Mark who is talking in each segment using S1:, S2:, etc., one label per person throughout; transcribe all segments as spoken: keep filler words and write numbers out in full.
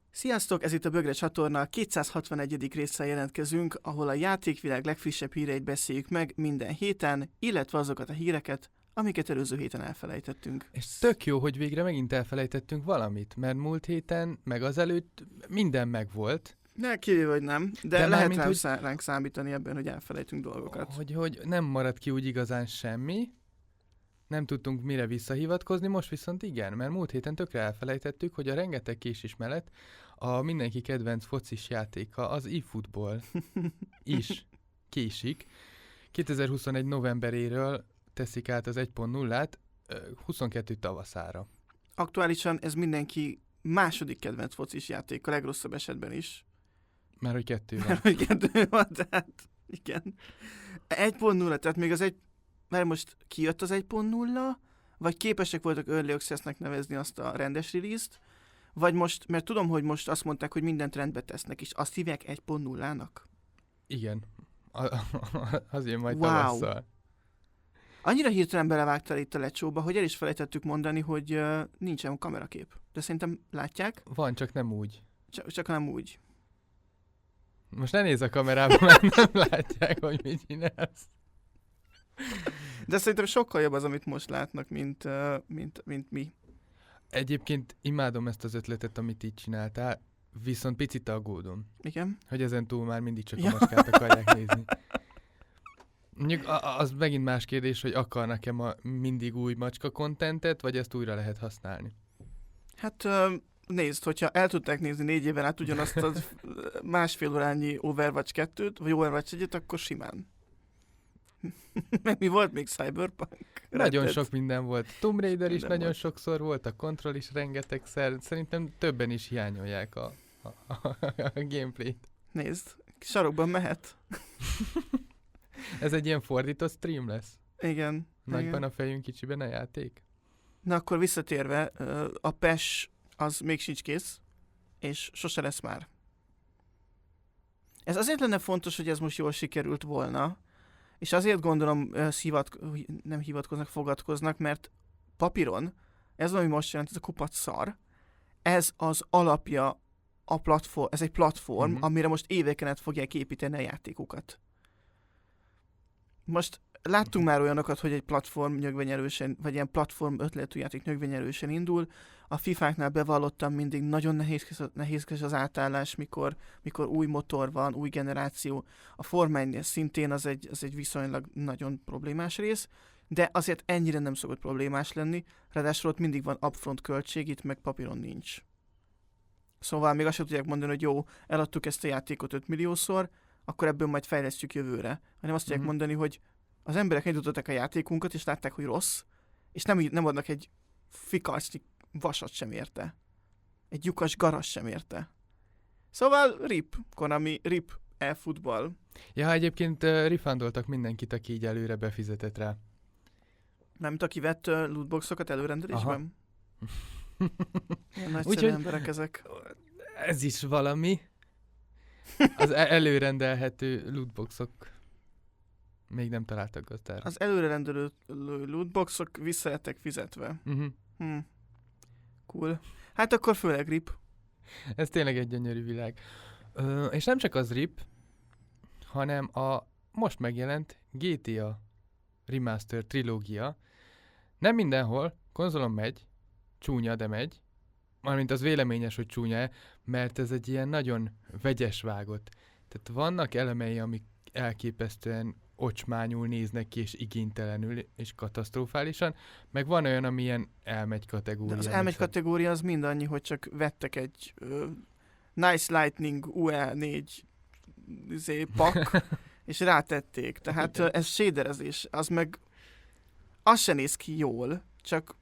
S1: Sziasztok, ez itt a Bögre csatorna, kétszázhatvanegyedik résszel jelentkezünk, ahol a játékvilág legfrissebb híreit beszéljük meg minden héten, illetve azokat a híreket, amiket előző héten elfelejtettünk.
S2: És tök jó, hogy végre megint elfelejtettünk valamit, mert múlt héten, meg azelőtt minden megvolt.
S1: Ne, kivéve, hogy nem, de,
S2: De
S1: lehet
S2: mármint,
S1: rám
S2: hogy-
S1: szá- ránk számítani ebben, hogy elfelejtünk dolgokat.
S2: Hogy, hogy nem maradt ki úgy igazán semmi, nem tudtunk mire visszahivatkozni, most viszont igen, mert múlt héten tökre elfelejtettük, hogy a rengeteg késés mellett a mindenki kedvenc focis játéka, az eFootball is késik. kétezer-huszonegy novemberéről teszik át az egy pont nullát ö, huszonkettő tavaszára.
S1: Aktuálisan ez mindenki második kedvenc focis játék, a legrosszabb esetben is.
S2: Már hogy kettő van.
S1: Mert hogy kettő van, tehát igen. egy pont nulla, tehát még az egy... Mert most kijött az egy pont nulla, vagy képesek voltak Early Access-nek nevezni azt a rendes release-t, vagy most, mert tudom, hogy most azt mondták, hogy mindent rendbe tesznek, és azt hívják egy pont nullának.
S2: Igen. A, az jön majd
S1: Wow.
S2: tavasszal.
S1: Annyira hirtelen belevágtál itt a lecsóba, hogy el is felejtettük mondani, hogy uh, nincsen kamerakép. De szerintem látják,
S2: Van, csak nem úgy.
S1: csak, csak nem úgy.
S2: Most ne nézz a kamerába, mert nem látják, hogy mit csinálsz.
S1: De szerintem sokkal jobb az, amit most látnak, mint, uh, mint, mint mi.
S2: Egyébként imádom ezt az ötletet, amit így csináltál, viszont picit aggódom,
S1: Igen?
S2: hogy ezen túl már mindig csak
S1: Ja.
S2: a macskát akarják nézni. Mondjuk a- az megint más kérdés, hogy akarnak-e ma mindig új macska kontentet, vagy ezt újra lehet használni.
S1: Hát uh, nézd, hogyha el tudták nézni négy éven át ugyanazt az másfél órányi Overwatch kettőt, vagy Overwatch egyet, akkor simán. Meg mi volt még? Cyberpunk?
S2: Nagyon
S1: Red Dead?
S2: sok minden volt. Tomb Raider is
S1: Minden
S2: nagyon
S1: volt.
S2: sokszor volt, a Control is rengetegszer. Szerintem többen is hiányolják a, a, a, a gameplayt.
S1: Nézd, sarokban mehet.
S2: Ez egy ilyen fordított stream lesz.
S1: Igen.
S2: Nagyban
S1: igen.
S2: a fejünk, kicsiben a játék.
S1: Na akkor visszatérve, ö, a pé e es az még sincs kész, és sose lesz már. Ez azért lenne fontos, hogy ez most jól sikerült volna, és azért gondolom ö, hivat, nem hivatkoznak, fogadkoznak, mert papíron, ez ami most jelent, ez a kupac szar, ez az alapja a platform, ez egy platform,
S2: Mhm.
S1: amire most éveken át fogják építeni a játékokat. Most láttunk már olyanokat, hogy egy platform nyögvenyelősen, vagy ilyen platform ötletű játék nyögvenyelősen indul. A fifáknál bevallottam, mindig nagyon nehézkes, nehézkes az átállás, mikor, mikor új motor van, új generáció. A Forma egynél szintén az egy, az egy viszonylag nagyon problémás rész, de azért ennyire nem szokott problémás lenni, ráadásul ott mindig van upfront költség, itt meg papíron nincs. Szóval még azt sem tudják mondani, hogy jó, eladtuk ezt a játékot öt milliószor, akkor ebből majd fejlesztjük jövőre. Hanem azt tudják
S2: Mhm.
S1: mondani, hogy az emberek eljutottak a játékunkat, és látták, hogy rossz, és nem, így- nem adnak egy fikarcnyi vasat sem érte. Egy lyukas garas sem érte. Szóval rip, Konami, rip, e-futball.
S2: Ja, egyébként uh, refundoltak mindenkit, aki így előre befizetett rá.
S1: Mármint aki vett uh, lootboxokat előrendelésben. Ilyen nagyszerű
S2: Úgyhogy-
S1: emberek ezek.
S2: Ez is valami. Az e- előrendelhető lootboxok még nem találtak gazdára.
S1: Az előrerendelő lootboxok vissza lettek fizetve.
S2: Uh-huh.
S1: Hm. Cool. Hát akkor főleg rip.
S2: Ez tényleg egy gyönyörű világ. Ö, és nem csak az rip, hanem a most megjelent gé té á Remaster trilógia. Nem mindenhol, konzolon megy, csúnya, de megy. Mármint az véleményes, hogy csúnya, mert ez egy ilyen nagyon vegyes vágott. Tehát vannak elemei, amik elképesztően ocsmányul néznek ki, és igénytelenül, és katasztrofálisan, meg van olyan, ami ilyen elmegy kategória.
S1: De az elmegy
S2: micsoda.
S1: kategória az mind annyi, hogy csak vettek egy uh, Nice Lightning u e négy izé, pak, és rátették. Tehát
S2: Igen.
S1: uh, ez shaderezés, az meg az se néz ki jól, csak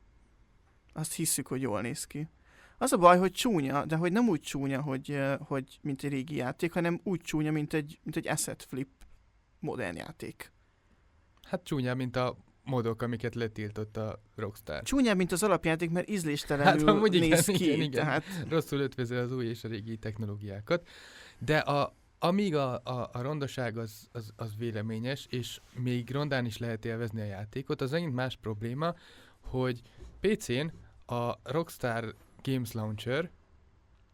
S1: azt hiszük, hogy jól néz ki. Az a baj, hogy csúnya, de hogy nem úgy csúnya, hogy, uh, hogy mint egy régi játék, hanem úgy csúnya, mint egy, mint egy asset flip modern játék.
S2: Hát csúnyább, mint a modok, amiket letiltott a Rockstar.
S1: Csúnyább, mint az alapjáték, mert ízléstelenül
S2: Hát amúgy igen,
S1: néz ki.
S2: igen, igen.
S1: Tehát
S2: Rosszul ötvözi az új és a régi technológiákat. De a, amíg a, a, a rondaság az, az, az véleményes, és még rondán is lehet élvezni a játékot, az megint más probléma, hogy pé cén a Rockstar Games Launcher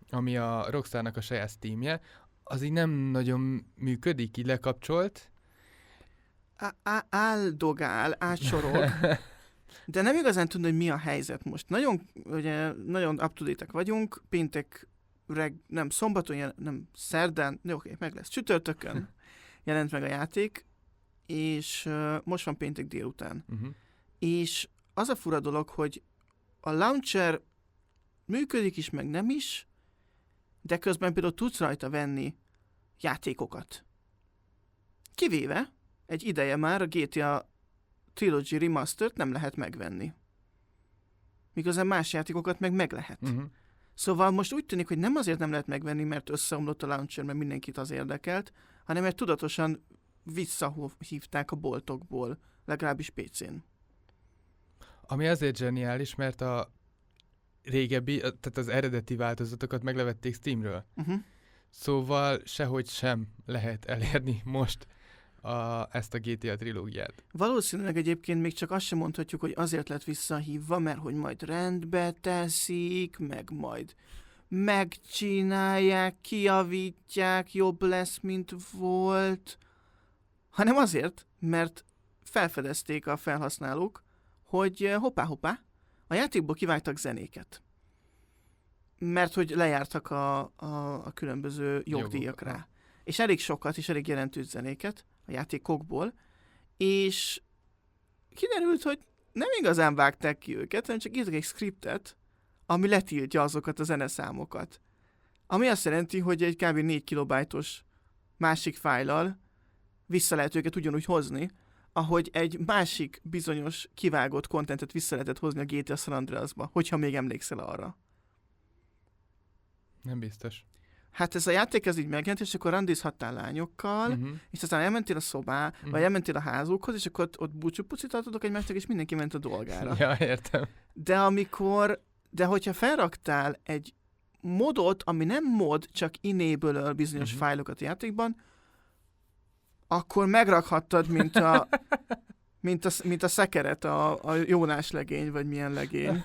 S2: ami a Rockstarnak a saját Steamje, az így nem nagyon működik, így lekapcsolt.
S1: Á- á- áldogál, átsorog, de nem igazán tudom, hogy mi a helyzet most. Nagyon, ugye, nagyon up-to-date-ek vagyunk, péntek, reg, nem szombaton, jel, nem szerdán, jó, oké, meg lesz, csütörtökön jelent meg a játék, és uh, most van péntek délután.
S2: Uh-huh.
S1: És az a fura dolog, hogy a launcher működik is, meg nem is, de közben például tudsz rajta venni játékokat. Kivéve egy ideje már a gé té á Trilogy Remastered nem lehet megvenni. Miközben más játékokat meg meg lehet.
S2: Uh-huh.
S1: Szóval most úgy tűnik, hogy nem azért nem lehet megvenni, mert összeomlott a launcher, mert mindenkit az érdekelt, hanem mert tudatosan visszahívták a boltokból, legalábbis pé cén.
S2: Ami azért zseniális, mert a régebbi, tehát az eredeti változatokat meglevették Steamről.
S1: Uh-huh.
S2: Szóval sehogy sem lehet elérni most a, ezt a gé té á trilógiát.
S1: Valószínűleg egyébként még csak azt sem mondhatjuk, hogy azért lett visszahívva, mert hogy majd rendbe teszik, meg majd megcsinálják, kijavítják, jobb lesz, mint volt, hanem azért, mert felfedezték a felhasználók, hogy hoppá-hoppá, a játékból kivágtak zenéket. Mert hogy lejártak a, a, a különböző jogdíjak rá. És elég sokat, és elég jelentős zenéket a játékokból, és kiderült, hogy nem igazán vágták ki őket, hanem csak írtak egy scriptet, ami letiltja azokat a zeneszámokat. Ami azt jelenti, hogy egy kb. négy kilobájtos másik fájllal vissza lehet őket ugyanúgy hozni, ahogy egy másik bizonyos kivágott kontentet vissza lehetett hozni a gé té á San Andreasba, hogyha még emlékszel arra.
S2: Nem biztos.
S1: Hát ez a játék ez így megjelent, és akkor randizhattál lányokkal,
S2: Uh-huh.
S1: és aztán elmentél a szobá, uh-huh. vagy elmentél a házukhoz, és akkor ott, ott búcsúpucit adtatok egymásnak, és mindenki ment a dolgára.
S2: Ja, értem.
S1: De amikor, de hogyha felraktál egy modot, ami nem mod, csak enable bizonyos
S2: Mhm.
S1: uh-huh. fájlokat a játékban, akkor megrakhattad, mint a, mint a, mint a szekeret, a, a Jónás legény, vagy milyen legény.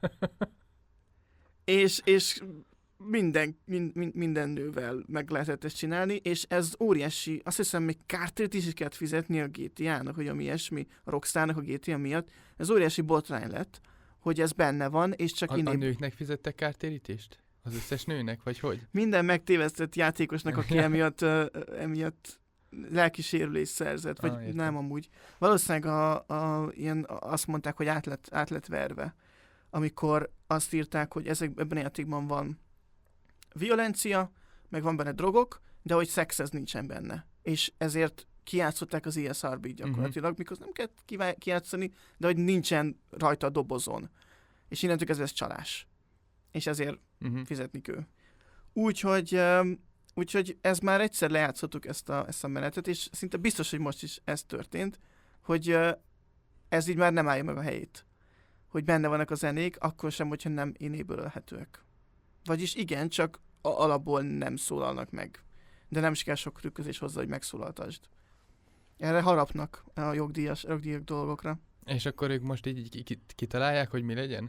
S1: És, és minden, mind, minden nővel meg lehetett ezt csinálni, és ez óriási, azt hiszem még kártért is kellett fizetni a gé té á-nak, hogy ami ilyesmi, a Rockstarnak a gé té á miatt, ez óriási botrány lett, hogy ez benne van, és csak
S2: A,
S1: innen...
S2: a nőknek fizettek kártérítést? Az összes nőnek, vagy hogy?
S1: Minden megtévesztett játékosnak, aki emiatt, uh, emiatt lelki sérülést szerzett, vagy
S2: Ah, értem.
S1: nem amúgy. Valószínűleg a, a, ilyen, azt mondták, hogy át lett, át lett verve, amikor azt írták, hogy ezek, ebben a játékban van violencia, meg van benne drogok, de hogy szex ez nincsen benne. És ezért kijátszották az i es er bé-t gyakorlatilag, uh-huh. mikor nem kell kivá- kijátszani, de hogy nincsen rajta a dobozon. És innentől kezdve ez csalás. És ezért
S2: Uh-huh.
S1: fizetni kell. Úgyhogy, um, úgyhogy ez már egyszer lejátszottuk ezt a, ezt a menetet, és szinte biztos, hogy most is ez történt, hogy uh, ez így már nem állja meg a helyét. Hogy benne vannak a zenék, akkor sem, hogyha nem enable-ölhetőek. Vagyis igen, csak a alapból nem szólalnak meg. De nem is kell sok trükközés hozzá, hogy megszólaltasd. Erre harapnak a jogdíjas, jogdíjak dolgokra.
S2: És akkor ők most így, így ki- kitalálják, hogy mi legyen?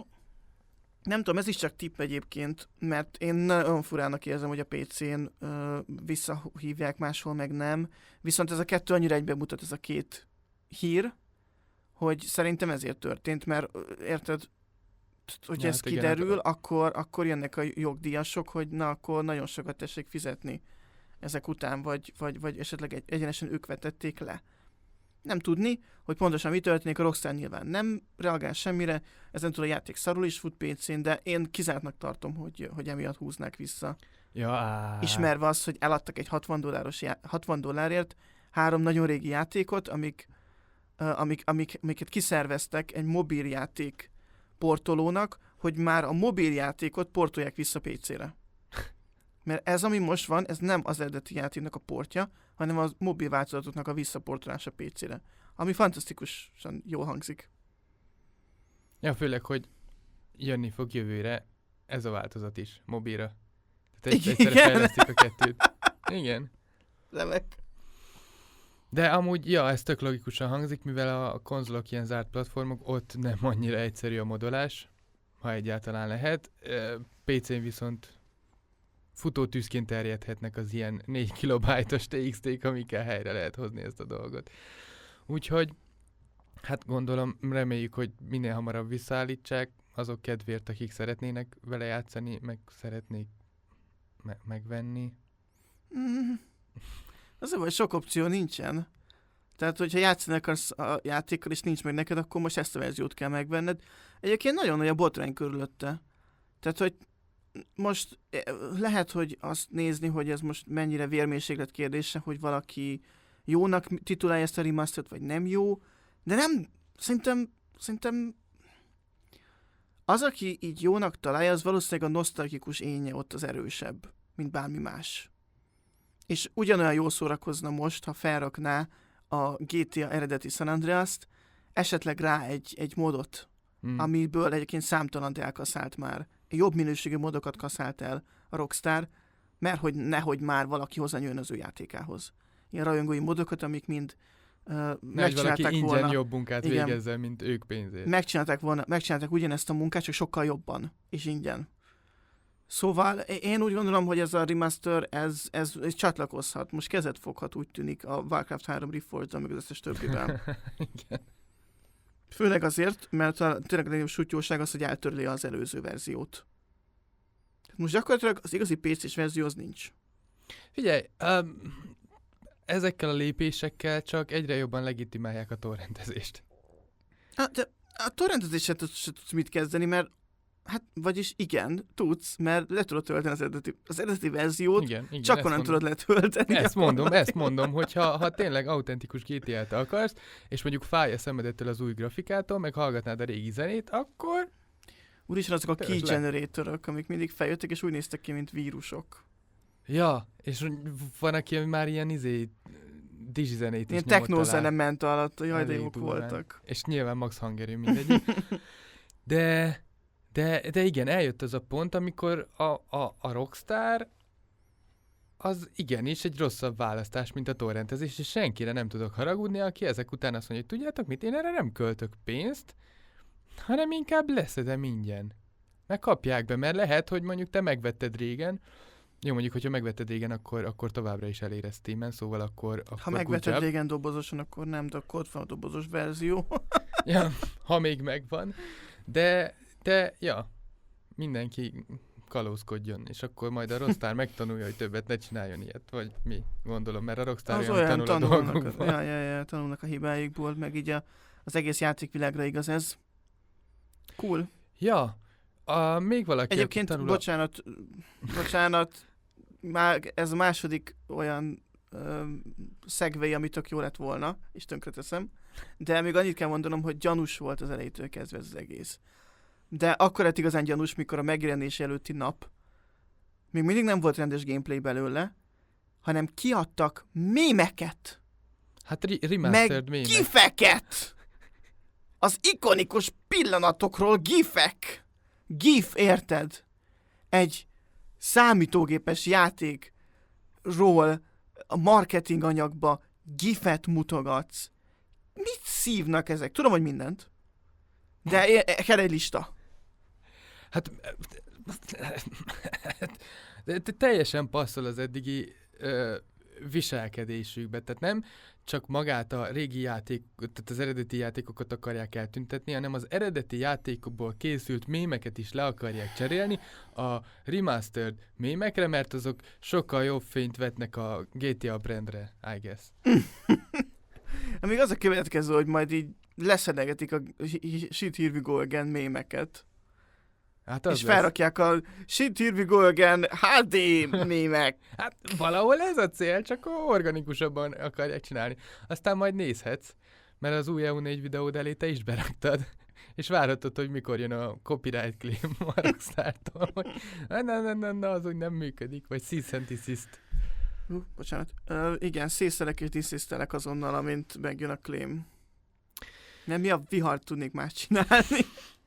S1: Nem tudom, ez is csak tipp egyébként, mert én nagyon furának érzem, hogy a pé cén ö, visszahívják, máshol meg nem. Viszont ez a kettő annyira egyben mutat, ez a két hír, hogy szerintem ezért történt, mert ö, érted, hogy
S2: Ja,
S1: ez
S2: hát igen,
S1: kiderül,
S2: hát-
S1: akkor, akkor jönnek a jogdíjasok, hogy na, akkor nagyon sokat tessék fizetni ezek után, vagy, vagy, vagy esetleg egy, egyenesen ők vetették le. Nem tudni, hogy pontosan mi történik, a Rockstar nyilván nem reagál semmire, ezentúl a játék szarul is fut pé cén, de én kizártnak tartom, hogy, hogy emiatt húznák vissza.
S2: Ja, á.
S1: Ismerve azt, hogy eladtak egy hatvan dolláros já- hatvan dollárért három nagyon régi játékot, amik, uh, amik, amik, amiket kiszerveztek egy mobiljáték portolónak, hogy már a mobiljátékot portolják vissza pé cére. Mert ez, ami most van, ez nem az eredeti játéknak a portja, hanem a mobil változatoknak a visszaportolása pé cére. Ami fantasztikusan jól hangzik.
S2: Ja, főleg, hogy jönni fog jövőre ez a változat is, mobilra. Tehát egy, egyszerre
S1: Igen.
S2: fejlesztik a kettőt. Igen.
S1: Remek.
S2: De amúgy, ja, ez tök logikusan hangzik, mivel a konzolok ilyen zárt platformok, ott nem annyira egyszerű a modolás, ha egyáltalán lehet. Ö, pé cén viszont futótűzként terjedhetnek az ilyen négy kilobájtos té iksz té-k, amikkel helyre lehet hozni ezt a dolgot. Úgyhogy, hát gondolom, reméljük, hogy minél hamarabb visszaállítsák azok kedvéért, akik szeretnének vele játszani, meg szeretnék me- megvenni.
S1: Mm. Az a baj, sok opció nincsen. Tehát, hogyha játszani akarsz a játékkal, és nincs meg neked, akkor most ezt a verziót kell megvenned. Egyébként nagyon nagy a botrány körülötte. Tehát, hogy most lehet, hogy azt nézni, hogy ez most mennyire vérmérséklet kérdése, hogy valaki jónak titulálja ezt a remastert, vagy nem jó, de nem, szerintem, szerintem az, aki így jónak találja, az valószínűleg a nosztalgikus énje ott az erősebb, mint bármi más. És ugyanolyan jól szórakozna most, ha felrakná a gé té á eredeti San Andreast, esetleg rá egy, egy modot, mm. amiből egyébként számtalant elkaszált már. Jobb minőségű modokat kaszált el a Rockstar, mert hogy nehogy már valaki hozzányúljon az ő játékához. Ilyen rajongói modokat, amik mind uh, megcsinálták
S2: valaki
S1: volna.
S2: ingyen jobb munkát igen, végezzel, mint ők pénzért.
S1: Megcsinálták volna, megcsinálták ugyanezt a munkát, csak sokkal jobban, és ingyen. Szóval én úgy gondolom, hogy ez a remaster, ez, ez, ez csatlakozhat. Most kezet foghat, úgy tűnik, a Warcraft három Reforged-al, meg az összes többivel.
S2: Igen.
S1: Főleg azért, mert a tényleg a legnagyobb sutyóság az, hogy eltörli az előző verziót. Most gyakorlatilag az igazi pé cés verzió az nincs.
S2: Figyelj, um, ezekkel a lépésekkel csak egyre jobban legitimálják a torrentezést.
S1: Hát, de a torrentezéssel se tudsz mit kezdeni, mert hát, vagyis igen, tudsz, mert le tudod tölteni az eredeti, az eredeti verziót,
S2: igen, igen,
S1: csak onnan tudod letölteni.
S2: Ezt mondom, ezt mondom, hogy ha, ha tényleg autentikus gé té á-t akarsz, és mondjuk fáj a szemedettől az új grafikától, meg hallgatnád a régi zenét, akkor...
S1: Úristen, azok a key generatorok, amik mindig feljöttek, és úgy néztek ki, mint vírusok.
S2: Ja, és van, aki már ilyen izé, dizsizenét is
S1: nyomott alá. Ilyen technózene ment alatt, jaj, de jók voltak.
S2: És nyilván max hangerő mindegy. De... De, de igen, eljött az a pont, amikor a, a, a Rockstar az igenis egy rosszabb választás, mint a torrentezés, és senkire nem tudok haragudni, aki ezek után azt mondja, hogy tudjátok mit, én erre nem költök pénzt, hanem inkább leszedem ingyen. Megkapják be, mert lehet, hogy mondjuk te megvetted régen, jó, mondjuk, hogyha megvetted régen, akkor, akkor továbbra is elér ezt Steamen, szóval akkor... akkor
S1: ha megvetted régen dobozosan, akkor nem, de akkor ott van a dobozos verzió.
S2: Ja, ha még megvan. De... De, ja, mindenki kalózkodjon, és akkor majd a Rockstar megtanulja, hogy többet ne csináljon ilyet, vagy mi, gondolom, mert a Rockstar
S1: az
S2: olyan tanul a dolgokban.
S1: Ja, ja, ja, tanulnak a hibáikból, meg így a, az egész játékvilágra igaz ez. Cool.
S2: Ja, a, még valaki...
S1: Egyébként,
S2: tanul a...
S1: bocsánat, bocsánat, már ez a második olyan szegvei, ami tök jó lett volna, és tönkreteszem, de még annyit kell mondanom, hogy gyanús volt az elejétől kezdve ez az egész. De akkor lett igazán gyanús, mikor a megjelenés előtti nap még mindig nem volt rendes gameplay belőle, hanem kiadtak mémeket.
S2: Hát ri- remastered
S1: meg
S2: mémek.
S1: gifeket! Az ikonikus pillanatokról gifek! Gif, érted? Egy számítógépes játékról a marketing anyagba gifet mutogatsz. Mit szívnak ezek? Tudom, hogy mindent. De kell egy lista.
S2: Hát de teljesen passzol az eddigi ö, viselkedésükbe. Tehát nem csak magát a régi játék, tehát az eredeti játékokat akarják eltüntetni, hanem az eredeti játékokból készült mémeket is le akarják cserélni a remastered mémekre, mert azok sokkal jobb fényt vetnek a gé té á brandre, I guess.
S1: Még az a következő, hogy majd így leszedegetik a Shit Here We Go Again mémeket.
S2: Hát
S1: és felrakják a Shit Here We Go Again há dé mémek.
S2: Hát valahol ez a cél, csak organikusabban akarják csinálni. Aztán majd nézhetsz, mert az új E U négy videód elé te is beraktad, és várhatod, hogy mikor jön a copyright claim a Rockstar-tól, hogy na, na, na, na, na, az úgy nem működik, vagy cease and desist.
S1: Uh, bocsánat. Uh, igen, szészelek és diszisztelek azonnal, amint megjön a claim. Nem, mi a vihart tudnék más csinálni?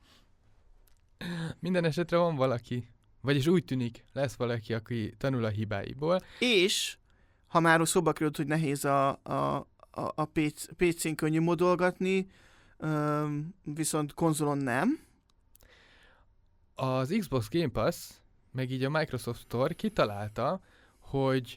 S2: Minden esetre van valaki, vagyis úgy tűnik, lesz valaki, aki tanul a hibáiból.
S1: És, ha már szóba került, hogy nehéz a, a, a, a pé cén könnyű modolgatni, um, viszont konzolon nem.
S2: Az Xbox Game Pass meg így a Microsoft Store kitalálta, hogy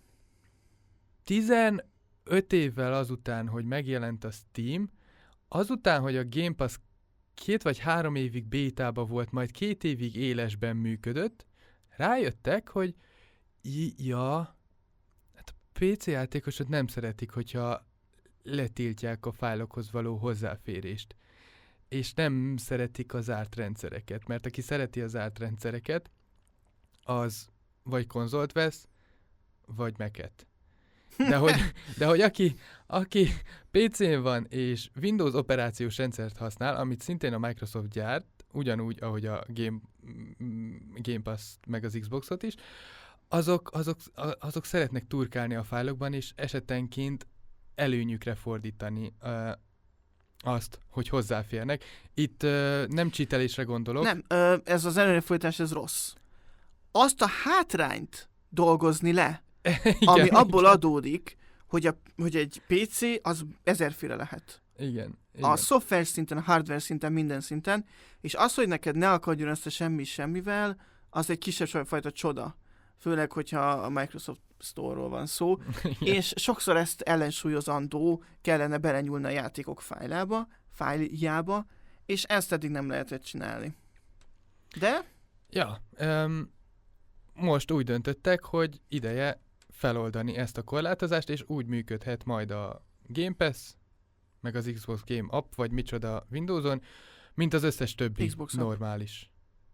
S2: tizenöt évvel azután, hogy megjelent a Steam, azután, hogy a Game Pass két vagy három évig bétában volt, majd két évig élesben működött, rájöttek, hogy i- ja, hát a pé cé játékosok nem szeretik, hogyha letiltják a fájlokhoz való hozzáférést. És nem szeretik az zárt rendszereket, mert aki szereti az zárt rendszereket, az vagy konzolt vesz, vagy Mac-et. De hogy, de hogy aki, aki pé cén van és Windows operációs rendszert használ, amit szintén a Microsoft gyárt, ugyanúgy, ahogy a Game, Game Pass meg az Xboxot is, azok, azok, azok szeretnek turkálni a fájlokban, és esetenként előnyükre fordítani uh, azt, hogy hozzáférnek. Itt uh, nem cheatelésre gondolok.
S1: Nem, ö, ez az előrefolytás, ez rossz. Azt a hátrányt dolgozni le,
S2: igen,
S1: ami abból
S2: igen.
S1: adódik, hogy, a, hogy egy pé cé az ezerféle lehet.
S2: Igen, igen.
S1: A szoftver szinten, a hardware szinten, minden szinten, és az, hogy neked ne akadjon össze semmi semmivel, az egy kisebb fajta csoda. Főleg, hogyha a Microsoft Store-ról van szó, és sokszor ezt ellensúlyozandó kellene belenyúlni a játékok fájlába, fájljába, és ezt eddig nem lehetett csinálni. De?
S2: Ja, um, most úgy döntöttek, hogy ideje feloldani ezt a korlátozást, és úgy működhet majd a Game Pass, meg az Xbox Game App, vagy micsoda Windowson, mint az összes többi
S1: Xbox
S2: normális.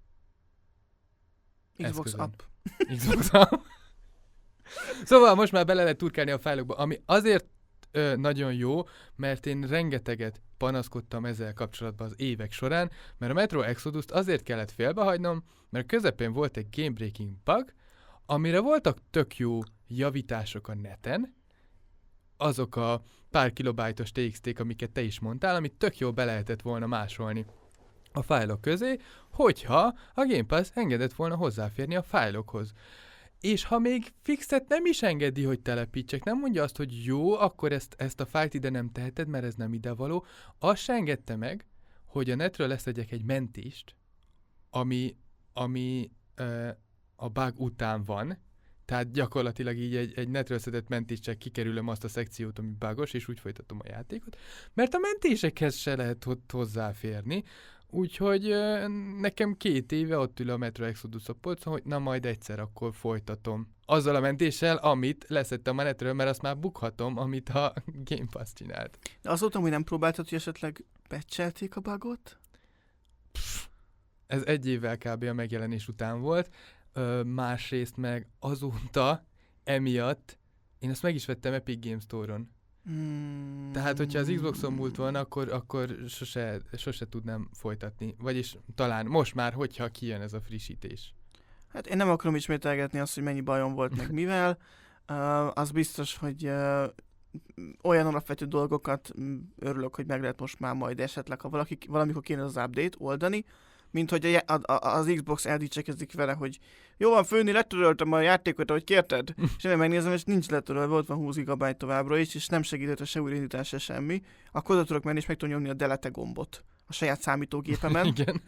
S1: Xbox
S2: eszközön.
S1: App.
S2: Xbox App. Szóval most már bele lehet turkálni a fájlokba, ami azért ö, nagyon jó, mert én rengeteget panaszkodtam ezzel kapcsolatban az évek során, mert a Metro Exodus-t azért kellett félbehagynom, mert közepén volt egy game breaking bug, amire voltak tök jó javítások a neten, azok a pár kilobájtos té iksz té-k, amiket te is mondtál, amit tök jó be lehetett volna másolni a fájlok közé, hogyha a Game Pass engedett volna hozzáférni a fájlokhoz. És ha még fixet nem is engedi, hogy telepítsek, nem mondja azt, hogy jó, akkor ezt, ezt a fájlt ide nem teheted, mert ez nem idevaló, azt se engedte meg, hogy a netről leszedjek egy mentést, ami, ami uh, a bug után van, tehát gyakorlatilag így egy, egy netről szedett mentést csak kikerülöm azt a szekciót, ami bugos, és úgy folytatom a játékot, mert a mentésekhez se lehet hozzáférni, úgyhogy uh, nekem két éve ott ül a Metro Exodus a polcon, hogy na majd egyszer akkor folytatom. Azzal a mentéssel, amit leszettem a netről, mert azt már bukhatom, amit a Game Pass csinált.
S1: De azóta, hogy nem próbáltad, hogy esetleg patchelték a bugot?
S2: Pff, ez egy évvel kb. A megjelenés után volt. Ö, másrészt meg azóta, emiatt, én ezt meg is vettem Epic Games Store-on.
S1: Hmm.
S2: Tehát, hogyha az Xboxon múlt volna, akkor, akkor sose, sose tudnám folytatni. Vagyis talán most már, hogyha kijön ez a frissítés.
S1: Hát én nem akarom ismételgetni azt, hogy mennyi bajom volt meg mivel. Uh, az biztos, hogy uh, olyan alapvető dolgokat mm, örülök, hogy meg lehet most már majd esetleg, ha valaki, valamikor kéne az update oldani, mint hogy a, a, a, az Xbox eldicsekezik vele, hogy jó van, főni, letöröltem a játékot, ahogy kérted, és én megnézem, és nincs letörölve, ott van húsz gigabyte továbbra is, és nem segített a se újraindítás, se semmi, akkor oda tudok menni, és meg tudom nyomni a delete gombot a saját számítógépemen.
S2: Igen.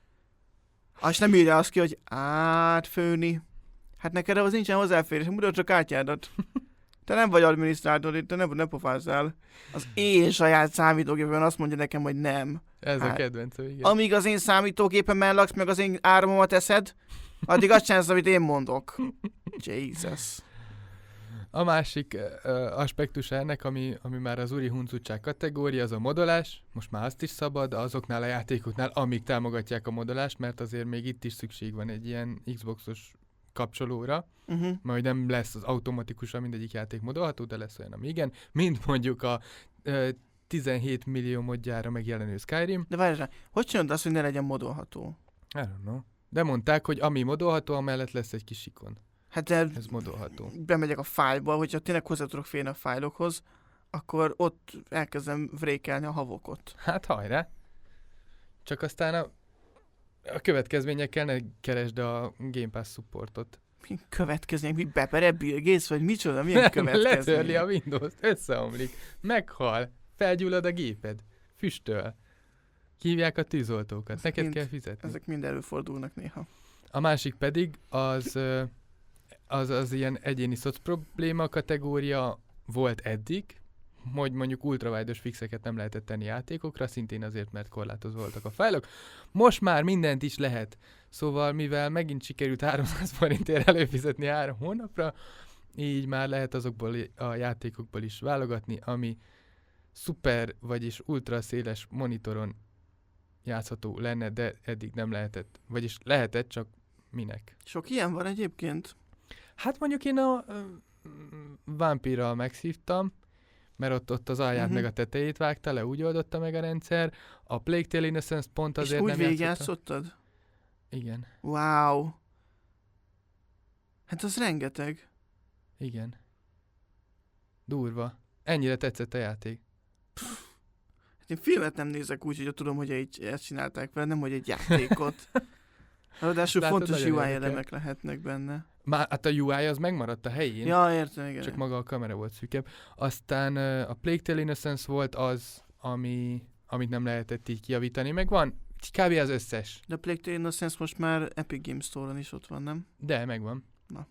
S1: És nem írja azt ki, hogy átfőni. Hát neked az nincsen hozzáférés, mutasd a kártyádat. Te nem vagy adminisztrátor, te nem, nem pofázzál. Az én saját számítógépemben azt mondja nekem, hogy nem.
S2: Ez
S1: Hát,
S2: a kedvencem, igen.
S1: Amíg az én számítógépemmel laksz, meg az én áramomat eszed, addig azt csinálsz, amit én mondok. Jesus.
S2: A másik uh, aspektus ennek, ami, ami már az úri huncutság kategória, az a modolás. Most már azt is szabad azoknál a játékoknál, amik támogatják a modolást, mert azért még itt is szükség van egy ilyen Xboxos kapcsolóra,
S1: Uh-huh.
S2: majd nem lesz az automatikusan mindegyik játék modolható, de lesz olyan, ami igen, mint mondjuk a uh, tizenhét millió modjára megjelenő Skyrim.
S1: De várj rá, hogy csinálod azt, hogy ne legyen modolható?
S2: I don't know. De mondták, hogy ami modolható, amellett lesz egy kis ikon.
S1: Hát de
S2: Ez modolható.
S1: bemegyek a fájlba, hogyha tényleg hozzá tudok férni a fájlokhoz, akkor ott elkezdem vrékelni a havokot.
S2: Hát hajrá! Csak aztán a, a következményekkel ne keresd a Game Pass supportot.
S1: Mi következmények? Mi bepere Bill Gates, vagy micsoda? Milyen
S2: Letörli a
S1: következmények?
S2: Windows-t, összeomlik, meghal, felgyullad a géped, füstöl. Hívják a tűzoltókat,
S1: Ezek
S2: neked
S1: mind-
S2: kell fizetni.
S1: Ezek mind előfordulnak néha.
S2: A másik pedig az, ö, az, az ilyen egyéni szoc probléma kategória volt eddig, hogy mondjuk ultrawidos fixeket nem lehetett tenni játékokra, szintén azért, mert korlátozva voltak a fájlok. Most már mindent is lehet. Szóval, mivel megint sikerült háromszáz forintért előfizetni három hónapra, így már lehet azokból a játékokból is válogatni, ami szuper, vagyis ultra széles monitoron játszható lenne, de eddig nem lehetett. Vagyis lehetett, csak minek.
S1: Sok ilyen van egyébként?
S2: Hát mondjuk én a uh, Vampire-ral megszívtam, mert ott, ott az alját
S1: uh-huh.
S2: meg a tetejét vágta le, úgy oldotta meg a rendszer. A Plague Tale Innocence pont azért
S1: és
S2: nem
S1: úgy végigjátszottad?
S2: Igen.
S1: Wow. Hát az rengeteg.
S2: Igen. Durva. Ennyire tetszett a játék.
S1: Hát én filmet nem nézek úgy, hogy tudom, hogy így ezt csinálták vele, nem, hogy egy játékot. Ráadásul fontos u i elemek lehetnek benne.
S2: Már hát a u i az megmaradt a helyén.
S1: Ja, értem, igen.
S2: Csak maga a kamera volt szűkebb. Aztán uh, a Plague Tale Innocence volt az, ami, amit nem lehetett így kijavítani. Meg van kb. Az összes.
S1: De a Plague Tale Innocence most már Epic Games Store-on is ott van, nem?
S2: De, megvan.
S1: Na.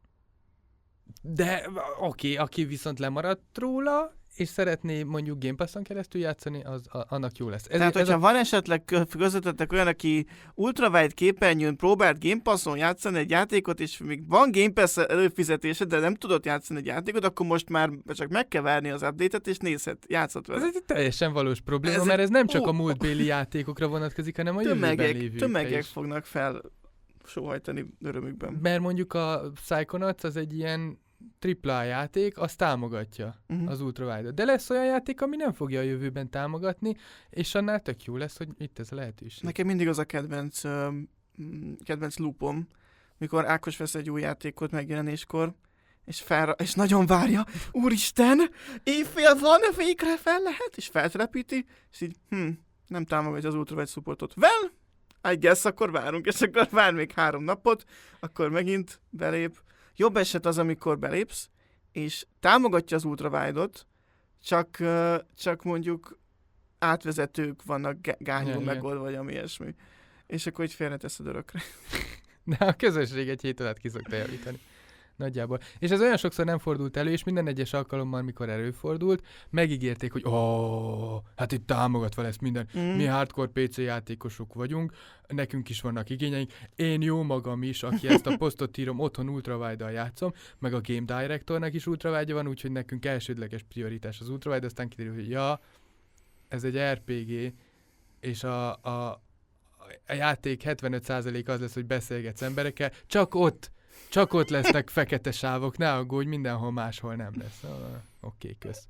S2: De oké, okay, aki viszont lemaradt róla, és szeretné mondjuk Game Passon keresztül játszani, az a, annak jó lesz.
S1: Ez, Tehát, ez hogyha a... van esetleg közöttetek olyan, aki ultrawide képernyőn próbált Game Passon játszani egy játékot, és még van Game Pass előfizetése, de nem tudott játszani egy játékot, akkor most már csak meg kell várni az update-et, és nézhet, játszhat vele.
S2: Ez egy teljesen valós probléma, ez mert ez nem csak ó, a múltbéli játékokra vonatkozik, hanem a
S1: tömegek,
S2: jövőben lévőkre
S1: Tömegek
S2: is.
S1: fognak fel sóhajtani örömükben.
S2: Mert mondjuk a Psychonauts az egy ilyen tripla játék, az támogatja uh-huh. az ultrawide-ot. De lesz olyan játék, ami nem fogja a jövőben támogatni, és annál tök jó lesz, hogy itt ez a lehetőség.
S1: Nekem mindig az a kedvenc, uh, kedvenc loopom, mikor Ákos vesz egy új játékot megjelenéskor, és, fel, és nagyon várja, úristen, éjfél van, végre fel lehet, és feltelepíti, és így, hm, nem támogatja az ultrawide supportot. Well, I guess, akkor várunk, és akkor vár még három napot, akkor megint belép. Jobb eset az, amikor belépsz, és támogatja az ultrawide-ot, csak, uh, csak mondjuk átvezetők vannak gányul
S2: ja,
S1: megoldva, vagy ami ilyesmi. És akkor így félreteszed örökre.
S2: De a közösség egy hét alatt ki szokta javítani. Nagyjából. És ez olyan sokszor nem fordult elő, és minden egyes alkalommal, mikor előfordult, megígérték, hogy ó, hát itt támogatva lesz minden. Mm. Mi hardcore pé cé játékosok vagyunk, nekünk is vannak igényeink. Én jó magam is, aki ezt a posztot írom, otthon ultrawide-dal játszom, meg a Game Directornak is ultrawide van, úgyhogy nekünk elsődleges prioritás az ultrawide, aztán kiderül, hogy ja, ez egy er pé gé, és a, a, a játék hetvenöt százalék az lesz, hogy beszélgetsz emberekkel, csak ott Csak ott lesznek fekete sávok, ne aggódj, mindenhol máshol nem lesz. Oh, Oké, okay, kösz.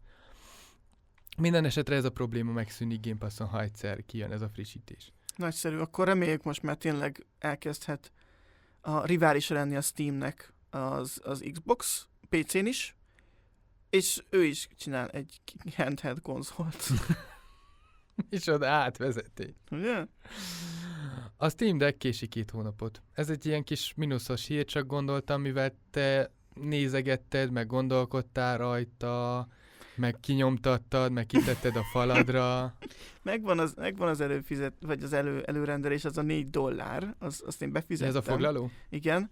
S2: Minden esetre ez a probléma megszűnik Game Passon, ha egyszer kijön ez a frissítés.
S1: Nagyszerű, akkor reméljük most már tényleg elkezdhet a rivális lenni a Steamnek az, az Xbox pé cén is, és ő is csinál egy handheld konzolt.
S2: És oda átvezették.
S1: Ugye?
S2: A Steam Deck kési két hónapot. Ez egy ilyen kis mínuszos hír, csak gondoltam, mivel te nézegetted, meg gondolkodtál rajta, meg kinyomtattad, meg kitetted a faladra.
S1: Megvan az, megvan az előfizet, vagy az elő, előrendelés, az a négy dollár, az, azt én befizettem.
S2: Ez a foglaló?
S1: Igen.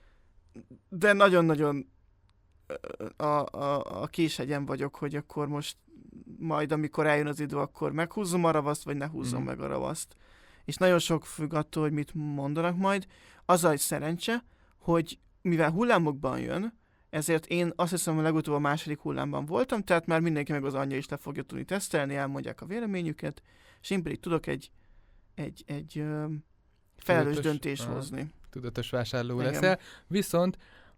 S1: De nagyon-nagyon a, a, a késhegyen vagyok, hogy akkor most majd, amikor eljön az idő, akkor meghúzzom a ravaszt, vagy ne húzzom mm. meg a ravaszt. És nagyon sok függ attól, hogy mit mondanak majd. Az a szerencse, hogy mivel hullámokban jön, ezért én azt hiszem, hogy legutóbb a második hullámban voltam, tehát már mindenki meg az anyja is le fogja tudni tesztelni, elmondják a véleményüket, és én pedig tudok egy, egy, egy ö, felelős tudatos, döntést aha, hozni.
S2: Tudatos vásárló leszel. Viszont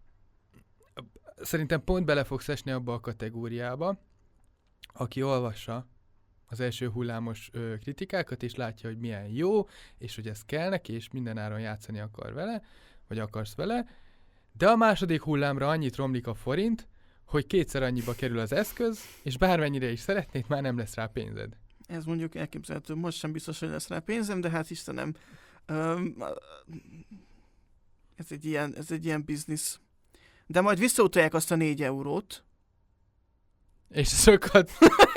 S2: szerintem pont bele fogsz esni abba a kategóriába, aki olvassa az első hullámos ö, kritikákat, és látja, hogy milyen jó, és hogy ez kell neki, és mindenáron játszani akar vele, vagy akarsz vele, de a második hullámra annyit romlik a forint, hogy kétszer annyiba kerül az eszköz, és bármennyire is szeretnéd, már nem lesz rá pénzed.
S1: Ez mondjuk elképzelhető. Most sem biztos, hogy lesz rá pénzem, de hát Istenem, öm, ez egy ilyen, ez egy ilyen biznisz. De majd visszautalják azt a négy eurót.
S2: És sokat...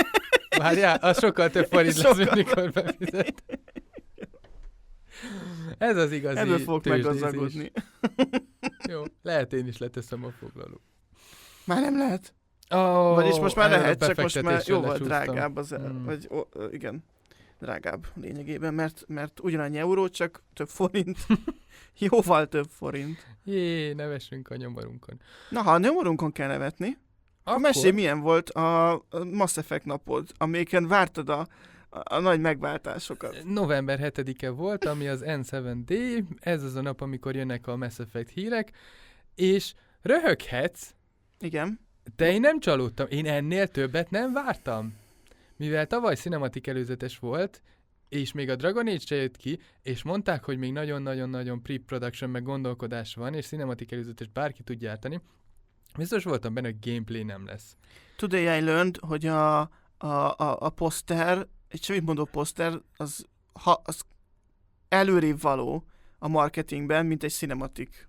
S2: Várjál, az sokkal több forint lesz, mint mikor befizet. Ez az igazi
S1: Ebből fogok
S2: tőzsdézés.
S1: meggazdagodni.
S2: Jó, lehet én is leteszem a foglaló.
S1: Már nem lehet.
S2: Oh,
S1: Vagyis most már
S2: erről a
S1: lehet, csak most már
S2: befektetésről
S1: jóval
S2: lecsúsztam.
S1: drágább az,
S2: Hmm.
S1: vagy ó, igen, drágább lényegében, mert, mert ugyanannyi euró, csak több forint. Jóval több forint.
S2: Jé, nevessünk a nyomorunkon.
S1: Na, ha a nyomorunkon kell nevetni, akkor mesélj, milyen volt a a Mass Effect napod, amelyiken vártad a, a, a nagy megváltásokat.
S2: November hetedike volt, ami az en hét dé, ez az a nap, amikor jönnek a Mass Effect hírek, és röhöghetsz,
S1: Igen.
S2: de én nem csalódtam, én ennél többet nem vártam. Mivel tavaly cinematik előzetes volt, és még a Dragon Age se jött ki, és mondták, hogy még nagyon-nagyon-nagyon pre-production meg gondolkodás van, és cinematik előzetes bárki tud gyártani, biztos voltam benne, hogy gameplay nem lesz.
S1: Today I learned, hogy a, a, a, a poszter, egy semmit mondó poszter, az, ha, az előrébb való a marketingben, mint egy cinematik.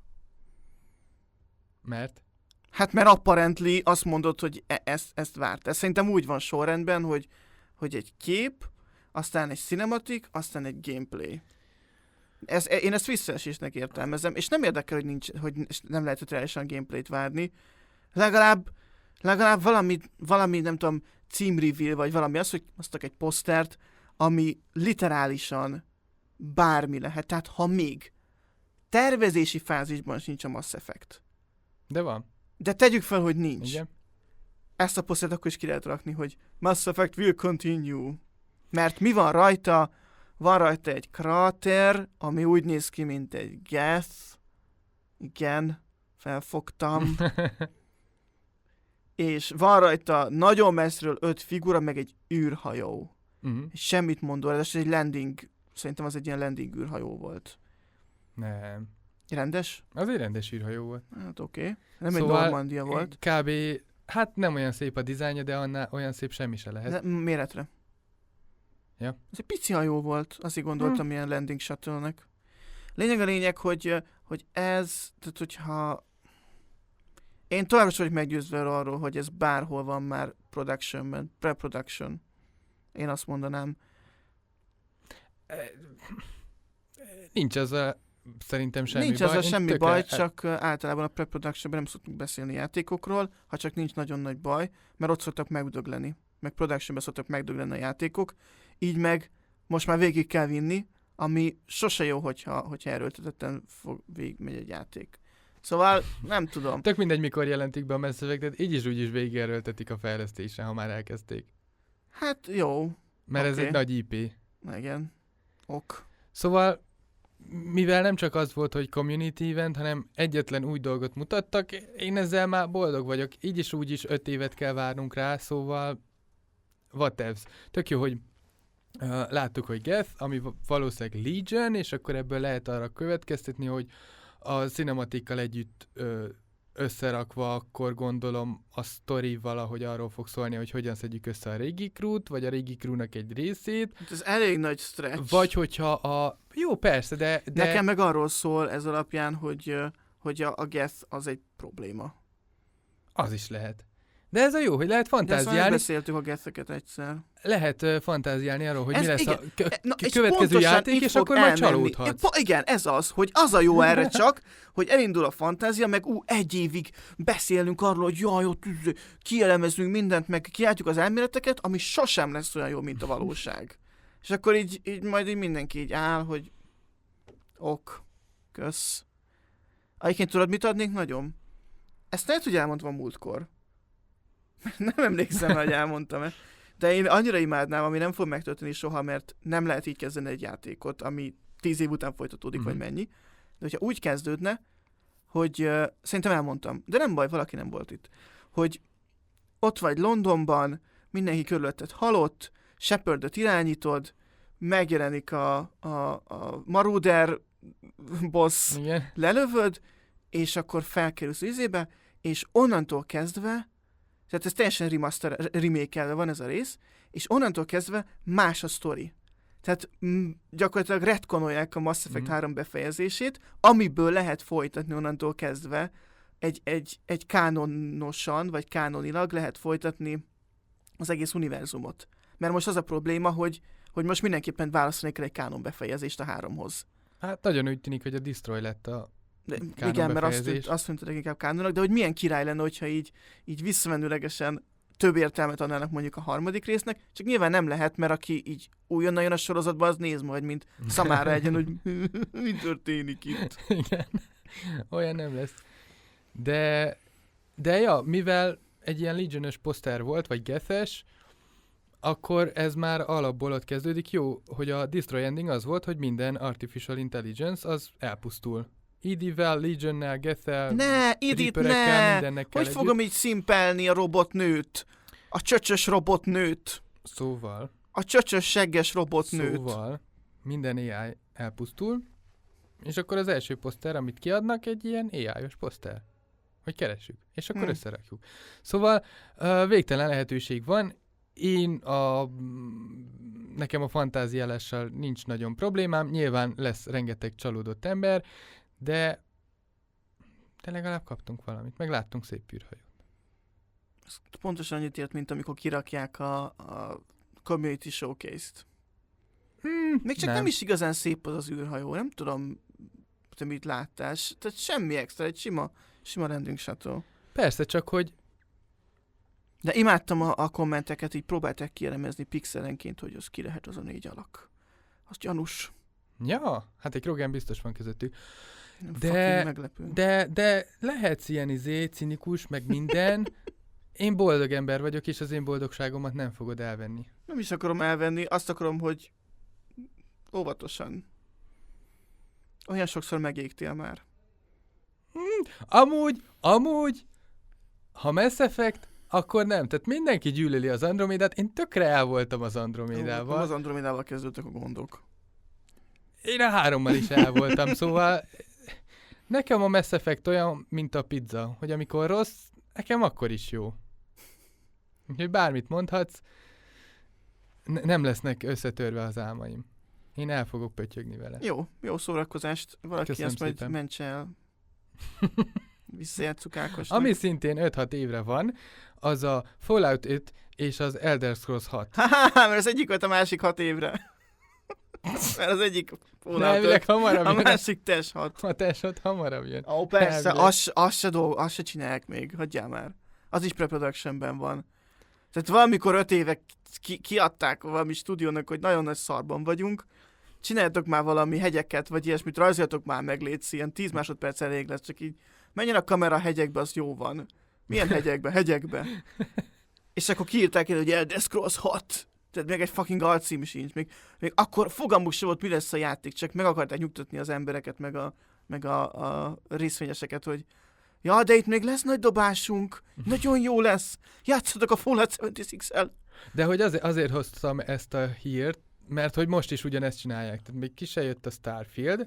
S2: Mert?
S1: Hát mert apparently azt mondod, hogy e- ezt, ezt várt. Ez szerintem úgy van sorrendben, hogy, hogy egy kép, aztán egy cinematik, aztán egy gameplay. Ez, én ezt visszaesésnek értelmezem, és nem érdekel, hogy, nincs, hogy nem lehet reálisan gameplayt várni. Legalább, legalább valami, valami, nem tudom, címreveal, vagy valami az, hogy hoztak egy posztert, ami literálisan bármi lehet. Tehát ha még tervezési fázisban sincs a Mass Effect.
S2: De van.
S1: De tegyük fel, hogy nincs.
S2: Igen.
S1: Ezt a posztert akkor is ki lehet rakni, hogy Mass Effect will continue. Mert mi van rajta? Van rajta egy kráter, ami úgy néz ki, mint egy geth. Igen, felfogtam. És van rajta nagyon messziről öt figura, meg egy űrhajó.
S2: uh-huh.
S1: És semmit mondó, ez egy landing, szerintem az egy ilyen landing űrhajó volt.
S2: Nem.
S1: Rendes?
S2: Az egy rendes űrhajó volt.
S1: Hát oké. Okay. Nem
S2: Szóval
S1: egy Normandia volt.
S2: Kb. Hát nem olyan szép a dizájnja, de annál olyan szép semmi se lehet.
S1: De méretre.
S2: Ja.
S1: Ez egy pici hajó volt, azt így gondoltam,
S2: Hm.
S1: ilyen landing shuttle-nek. Lényeg a lényeg, hogy, hogy ez, tehát hogyha... Én továbbra is vagyok meggyőzve arról, hogy ez bárhol van már productionben, pre-production. Én azt mondanám.
S2: Nincs az a, szerintem semmi
S1: nincs
S2: baj.
S1: ezzel
S2: Én
S1: semmi
S2: tökre-
S1: baj, csak uh, általában a pre-productionben nem szoktunk beszélni játékokról, ha csak nincs nagyon nagy baj, mert ott szoktak megdögleni. Meg productionben szoktak megdögleni a játékok. Így meg most már végig kell vinni, ami sose jó, hogyha, hogyha erőltetetten fog végigmegy egy játék. Szóval nem tudom.
S2: Tök mindegy, mikor jelentik be a Mass Effect-et, így is úgy is végigjelöltetik a fejlesztésen, ha már elkezdték.
S1: Hát jó.
S2: Mert
S1: Oké.
S2: ez egy nagy i pé.
S1: Igen. Ok.
S2: Szóval, mivel nem csak az volt, hogy community event, hanem egyetlen új dolgot mutattak, én ezzel már boldog vagyok. Így is úgy is öt évet kell várnunk rá, szóval whatevs. Tök jó, hogy uh, láttuk, hogy Geth, ami va- valószínűleg Legion, és akkor ebből lehet arra következtetni, hogy a cinematikkal együtt ö, összerakva, akkor gondolom a sztori valahogy arról fog szólni, hogy hogyan szedjük össze a régi crewt, vagy a régi crewnak egy részét,
S1: Hát ez elég nagy stretch.
S2: vagy hogyha a... Jó, persze, de... de...
S1: Nekem meg arról szól ez alapján, hogy, ö, hogy a, a Geth az egy probléma.
S2: Az is lehet. De ez a jó, hogy lehet
S1: De ezt már
S2: fantáziálni,
S1: beszéltük a Getheket egyszer.
S2: lehet uh, fantáziálni arról, hogy
S1: Ez
S2: mi lesz
S1: igen.
S2: a kö-
S1: Na,
S2: k-
S1: és
S2: következő
S1: pontosan
S2: játék,
S1: így
S2: és
S1: fog
S2: akkor majd
S1: elmenni.
S2: csalódhatsz.
S1: Po- igen, ez az, hogy az a jó erre csak, hogy elindul a fantázia, meg ú, egy évig beszélünk arról, hogy jaj, ott üz- kielemezünk mindent, meg kiáltjuk az elméleteket, ami sosem lesz olyan jó, mint a valóság. És akkor így, így majd így mindenki így áll, hogy ok, kösz. Egyébként tudod, mit adnék nagyon? Ezt lehet, hogy elmondtam a múltkor. Nem emlékszem, hogy elmondtam-e. De én annyira imádnám, ami nem fog megtörténni soha, mert nem lehet így kezdeni egy játékot, ami tíz év után folytatódik,
S2: Mhm.
S1: vagy mennyi. De hogyha úgy kezdődne, hogy uh, szerintem elmondtam, de nem baj, valaki nem volt itt, hogy ott vagy Londonban, mindenki körülötted halott, Shepardot irányítod, megjelenik a, a, a Marauder boss,
S2: Igen.
S1: lelövöd, és akkor felkerülsz izébe, és onnantól kezdve, tehát ez teljesen remaster, remake-elve van ez a rész, és onnantól kezdve más a sztori. Tehát m- gyakorlatilag retkonolják a Mass Effect
S2: Mhm.
S1: három befejezését, amiből lehet folytatni onnantól kezdve egy, egy, egy kánonosan, vagy kánonilag lehet folytatni az egész univerzumot. Mert most az a probléma, hogy, hogy most mindenképpen válaszolni kell egy kánon befejezést a háromhoz.
S2: Hát nagyon úgy tűnik, hogy a Destroy lett a
S1: De,
S2: kánon
S1: igen, mert azt,
S2: befejezés.
S1: azt mondta leginkább kánonnak, de hogy milyen király lenne, hogyha így, így visszamenőlegesen több értelmet adnának mondjuk a harmadik résznek, csak nyilván nem lehet, mert aki így újonnan jön a sorozatba, az néz majd, mint Samara egyen, hogy mi történik itt.
S2: Igen, olyan nem lesz. De, de ja, mivel egy ilyen Legion-ös poszter volt, vagy Geth-es, akkor ez már alapból ott kezdődik. Jó, hogy a Destroy Ending az volt, hogy minden Artificial Intelligence az elpusztul. Idivel, Legionnel, Geth-el,
S1: Ne, Idit,
S2: Reaperekkel,
S1: ne!
S2: mindennekkel
S1: Hogy fogom így szimpelni a robotnőt? A csöcsös robotnőt?
S2: Szóval,
S1: A csöcsös segges robotnőt?
S2: szóval minden á i elpusztul, és akkor az első poszter, amit kiadnak, egy ilyen á i-os poszter. Hogy keressük, és akkor
S1: Hmm.
S2: összerakjuk. Szóval uh, végtelen lehetőség van. Én a... Nekem a fantáziálással nincs nagyon problémám. Nyilván lesz rengeteg csalódott ember, de de legalább kaptunk valamit. Meg láttunk szép űrhajót.
S1: Ez pontosan annyit ért, mint amikor kirakják a, a Community Showcase-t.
S2: Hmm,
S1: Még csak nem. nem is igazán szép az az űrhajó, nem tudom, te mit láttál. S- Tehát semmi extra, egy sima, sima rending shuttle.
S2: Persze, csak hogy
S1: De imádtam a, a kommenteket, így próbálták kielemezni pixelenként, hogy az ki lehet az a négy alak. Az gyanús.
S2: ja, hát egy Krogan biztos van közöttük.
S1: De,
S2: De-
S1: meglepő.
S2: De, de lehetsz ilyen izé, cinikus, meg minden. Én boldog ember vagyok, és az én boldogságomat nem fogod elvenni.
S1: Nem is akarom elvenni, azt akarom, hogy óvatosan. Olyan sokszor megégtél már.
S2: Amúgy, amúgy, ha Mass Effect, akkor nem. Tehát mindenki gyűlöli az Andromédát, én tökre el voltam az
S1: Nem
S2: Andromédával.
S1: az Andromedával kezdődtek a gondok.
S2: Én a hárommal is el voltam, szóval nekem a Mass Effect olyan, mint a pizza, hogy amikor rossz, nekem akkor is jó. Úgyhogy bármit mondhatsz, ne- nem lesznek összetörve az álmaim. Én el fogok pöttyögni vele.
S1: Jó, jó szórakozást. Valaki
S2: Köszönöm
S1: ezt majd
S2: szépen.
S1: mentse el. Visszajátszuk Ákosnak.
S2: Ami szintén öt-hat évre van, az a Fallout öt és az Elder Scrolls hat.
S1: Ha-ha, mert az egyik volt a másik hat évre. Mert az egyik Fallout
S2: Elvileg
S1: öt,
S2: hamarabb
S1: a
S2: jön.
S1: másik Tes hat.
S2: A tesót hamarabb jön.
S1: Ó, persze,
S2: Elvileg.
S1: azt az se, dolg, azt se csinálják még, hagyjál már. Az is pre-productionben van. Tehát valamikor öt éve ki, kiadták valami stúdiónak, hogy nagyon nagy szarban vagyunk, csináljatok már valami hegyeket, vagy ilyesmit, rajzoljatok már meg, létsz, ilyen tíz másodperc elég lesz, csak így menjen a kamera a hegyekbe, az jó van. Milyen hegyekbe? Hegyekbe. És akkor kiírták el, hogy Elder Scrolls hat. Tehát még egy fucking alcím sincs. Még, még akkor fogalmuk sem volt, mi lesz a játék, csak meg akarták nyugtatni az embereket, meg a, meg a, a részvényeseket, hogy ja, de itt még lesz nagy dobásunk, nagyon jó lesz, játszatok a Fallout hetvenhatos-el.
S2: De hogy azért, azért hoztam ezt a hírt, mert hogy most is ugyanezt csinálják. Tehát még ki se jött a Starfield,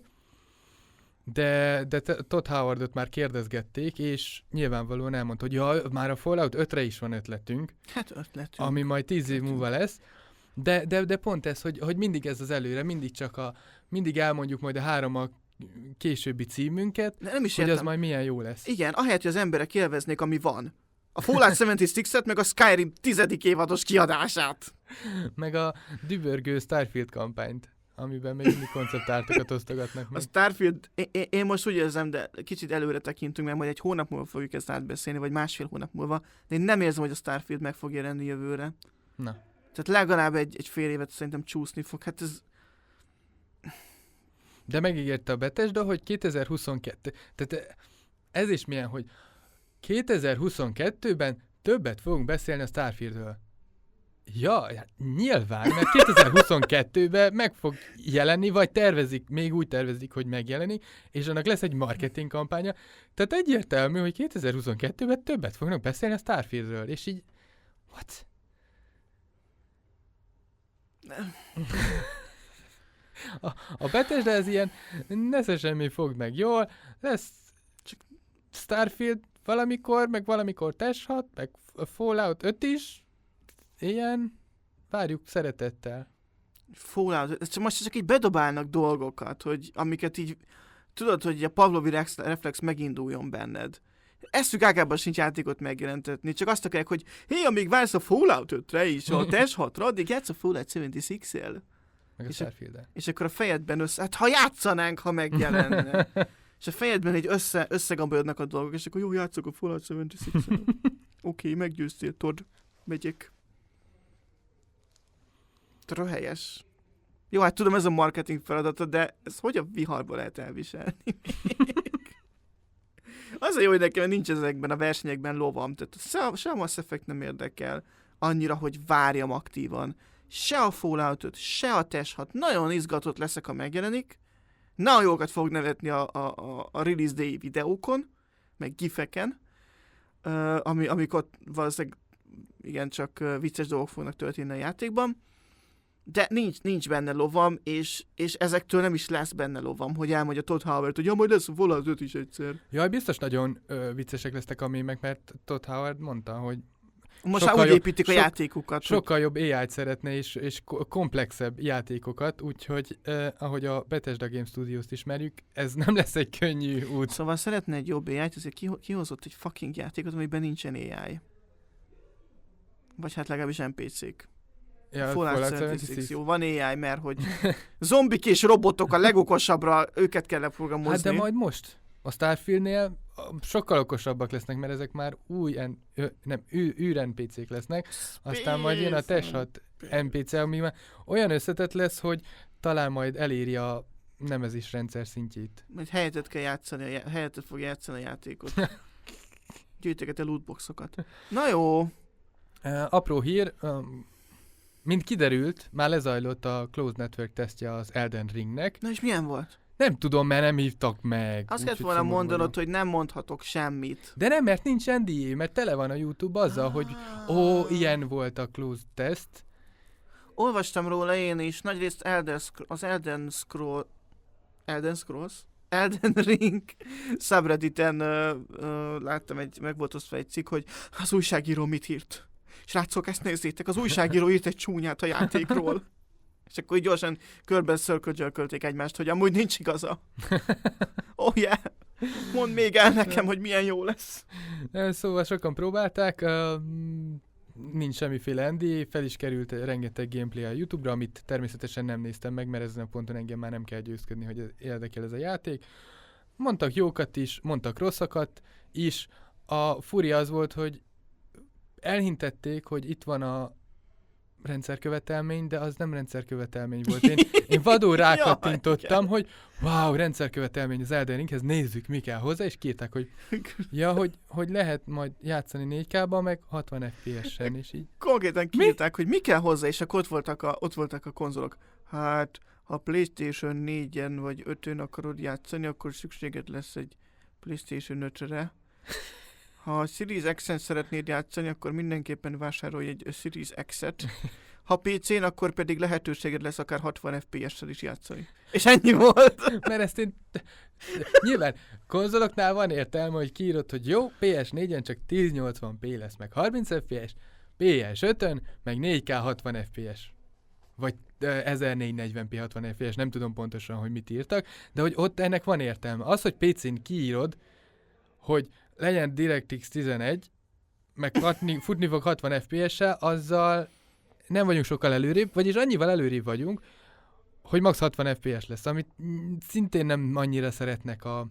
S2: de, de te- Todd Howardot már kérdezgették, és nyilvánvalóan elmondta, hogy ja, már a Fallout ötre is van ötletünk,
S1: Hát ötletünk.
S2: ami majd tíz év
S1: ötletünk.
S2: múlva lesz. De, de, de pont ez, hogy, hogy mindig ez az előre, mindig csak a, mindig elmondjuk majd a három a későbbi címünket,
S1: De nem is
S2: hogy
S1: értem.
S2: az majd milyen jó lesz.
S1: Igen, ahelyett, hogy az emberek élveznék, ami van. A Fallout hetvenhatos-et, meg a Skyrim tizedik évados kiadását.
S2: Meg a dübörgő Starfield kampányt, amiben még mindig konceptártokat osztogatnak
S1: A
S2: meg.
S1: Starfield, én, én- én most úgy érzem, de kicsit előre tekintünk, mert majd egy hónap múlva fogjuk ezt átbeszélni, vagy másfél hónap múlva, de én nem érzem, hogy a Starfield meg fog jelenni jövőre.
S2: Na.
S1: Tehát legalább egy, egy fél évet szerintem csúszni fog. Hát ez...
S2: De megígérte a Bethesda, hogy kétezer-huszonkettő. Tehát ez is milyen, hogy kétezer-huszonkettőben többet fogunk beszélni a Starfieldről. Ja, hát nyilván, mert kétezer-huszonkettőben meg fog jelenni, vagy tervezik, még úgy tervezik, hogy megjelenik, és annak lesz egy marketing kampánya. Tehát egyértelmű, hogy kétezer-huszonkettőben többet fognak beszélni a Starfieldről, és így... What? A, a Bethesda ez ilyen, nesze semmi fog meg jól, lesz csak Starfield valamikor, meg valamikor Tes hat, meg Fallout öt is, ilyen, várjuk szeretettel.
S1: Fallout, ez csak most csak így bedobálnak dolgokat, hogy amiket így, tudod, hogy a Pavlovi rex- reflex meginduljon benned. Eszük ágában sincs játékot megjelentetni, csak azt akarják, hogy hé, amíg vársz a Fallout ötre is, a Tes hatra, addig játsz a Fallout hetvenhatos-el.
S2: Meg a
S1: és,
S2: Starfield-el.
S1: és akkor a fejedben össze, hát ha játszanánk, ha megjelenne. És a fejedben egy össze, összegambajodnak a dolgok, és akkor jó, játszok a Fallout hetvenhatos-el. Oké, okay, meggyőztél, Todd. Megyek. Röhelyes. Jó, hát tudom, ez a marketing feladata, de ez hogy a viharba lehet elviselni? Az a jó, hogy nekem nincs ezekben a versenyekben lovam, tehát se, se a Mass Effect nem érdekel annyira, hogy várjam aktívan. Se a Falloutot, se a T S hat. Nagyon izgatott leszek, ha megjelenik. Nagyon jókat fog nevetni a, a, a, a release day videókon, meg gifeken, uh, ami, amikor valószínűleg igen, csak uh, vicces dolgok fognak történni a játékban. De nincs, nincs benne lovam, és, és ezektől nem is lesz benne lovam, hogy elmondja Todd Howard, hogy ja, majd lesz a Fallout öt is egyszer.
S2: Jaj, biztos nagyon ö, viccesek lesznek a mémek, mert Todd Howard mondta, hogy
S1: most már úgy
S2: jobb,
S1: építik
S2: sok,
S1: a játékukat.
S2: Sokkal hogy... jobb á i-t szeretne, és, és komplexebb játékokat, úgyhogy eh, ahogy a Bethesda Game Studios-t ismerjük, ez nem lesz egy könnyű út.
S1: Szóval szeretne egy jobb á i-t, ezért kihozott egy fucking játékot, amiben nincsen á i. Vagy hát legalábbis en pé cé-k.
S2: Ja,
S1: Fallout hetvenhatos, jó, van á i, mert hogy zombik és robotok a legokosabbra, őket kell leprogramozni.
S2: Hát de majd most. A Starfieldnél sokkal okosabbak lesznek, mert ezek már új, en, ö, nem, ű, űr en pé cé-k lesznek, aztán majd jön a T S hat en pé cé, ami már olyan összetett lesz, hogy talán majd eléri a nevezés rendszer szintjét.
S1: Majd helyettet kell játszani, a, helyettet fog játszani a játékot. Gyűjtöget a lootboxokat. Na jó.
S2: Uh, apró hír, um, mint kiderült, már lezajlott a Closed Network tesztje az Elden Ringnek.
S1: Na és milyen volt?
S2: Nem tudom, mert nem hívtak meg.
S1: Azt kellett volna mondanod, hogy nem mondhatok semmit.
S2: De nem, mert nincs en dé á, mert tele van a YouTube azzal, ah. hogy ó, ilyen volt a closed test.
S1: Olvastam róla én is, nagyrészt Elden Scr- az Elden Scroll... Elden Scrolls? Elden Ring subredditen uh, uh, láttam, egy, meg volt osztva egy cikk, hogy az újságíró mit írt. Srácok, ezt nézzétek, az újságíró írt egy csúnyát a játékról. És akkor így gyorsan körben szörködzsölkölték egymást, hogy amúgy nincs igaza. Oh yeah! Mondd még el nekem, hogy milyen jó lesz.
S2: Szóval sokan próbálták, uh, nincs semmiféle en dé á, fel is került rengeteg gameplay a YouTube-ra, amit természetesen nem néztem meg, mert ezen a ponton engem már nem kell győzködni, hogy érdekel ez a játék. Mondtak jókat is, mondtak rosszakat is. A furi az volt, hogy elhintették, hogy itt van a rendszerkövetelmény, de az nem rendszerkövetelmény volt. Én, én vadul rákattintottam, hogy wow, rendszerkövetelmény az Elden Ringhez, nézzük, mi kell hozzá, és kértek, hogy ja, hogy, hogy lehet majd játszani négy ká-ban, meg hatvan ef pé es-en, és így.
S1: Konkrétan kiírták, hogy mi kell hozzá, és akkor ott voltak a, ott voltak a konzolok. Hát, ha PlayStation négyen vagy ötön akarod játszani, akkor szükséged lesz egy PlayStation ötre. Ha a Series X-en szeretnéd játszani, akkor mindenképpen vásárolj egy Series X-et. Ha pé cén, akkor pedig lehetőséged lesz akár hatvan ef pé es-sel is játszani. És ennyi volt.
S2: Mert ezt én... Nyilván konzoloknál van értelme, hogy kiírod, hogy jó, pé es négyen csak ezernyolcvan pé lesz, meg harminc ef pé es, pé es ötön, meg négy ká hatvan ef pé es. Vagy uh, ezernégyszáznegyven pé hatvan ef pé es, nem tudom pontosan, hogy mit írtak, de hogy ott ennek van értelme. Az, hogy pé cén kiírod, hogy legyen DirectX tizenegy, meg hatni, futni fog hatvan ef pé es-sel, azzal nem vagyunk sokkal előrébb, vagyis annyival előrébb vagyunk, hogy max hatvan ef pé es lesz, amit szintén nem annyira szeretnek a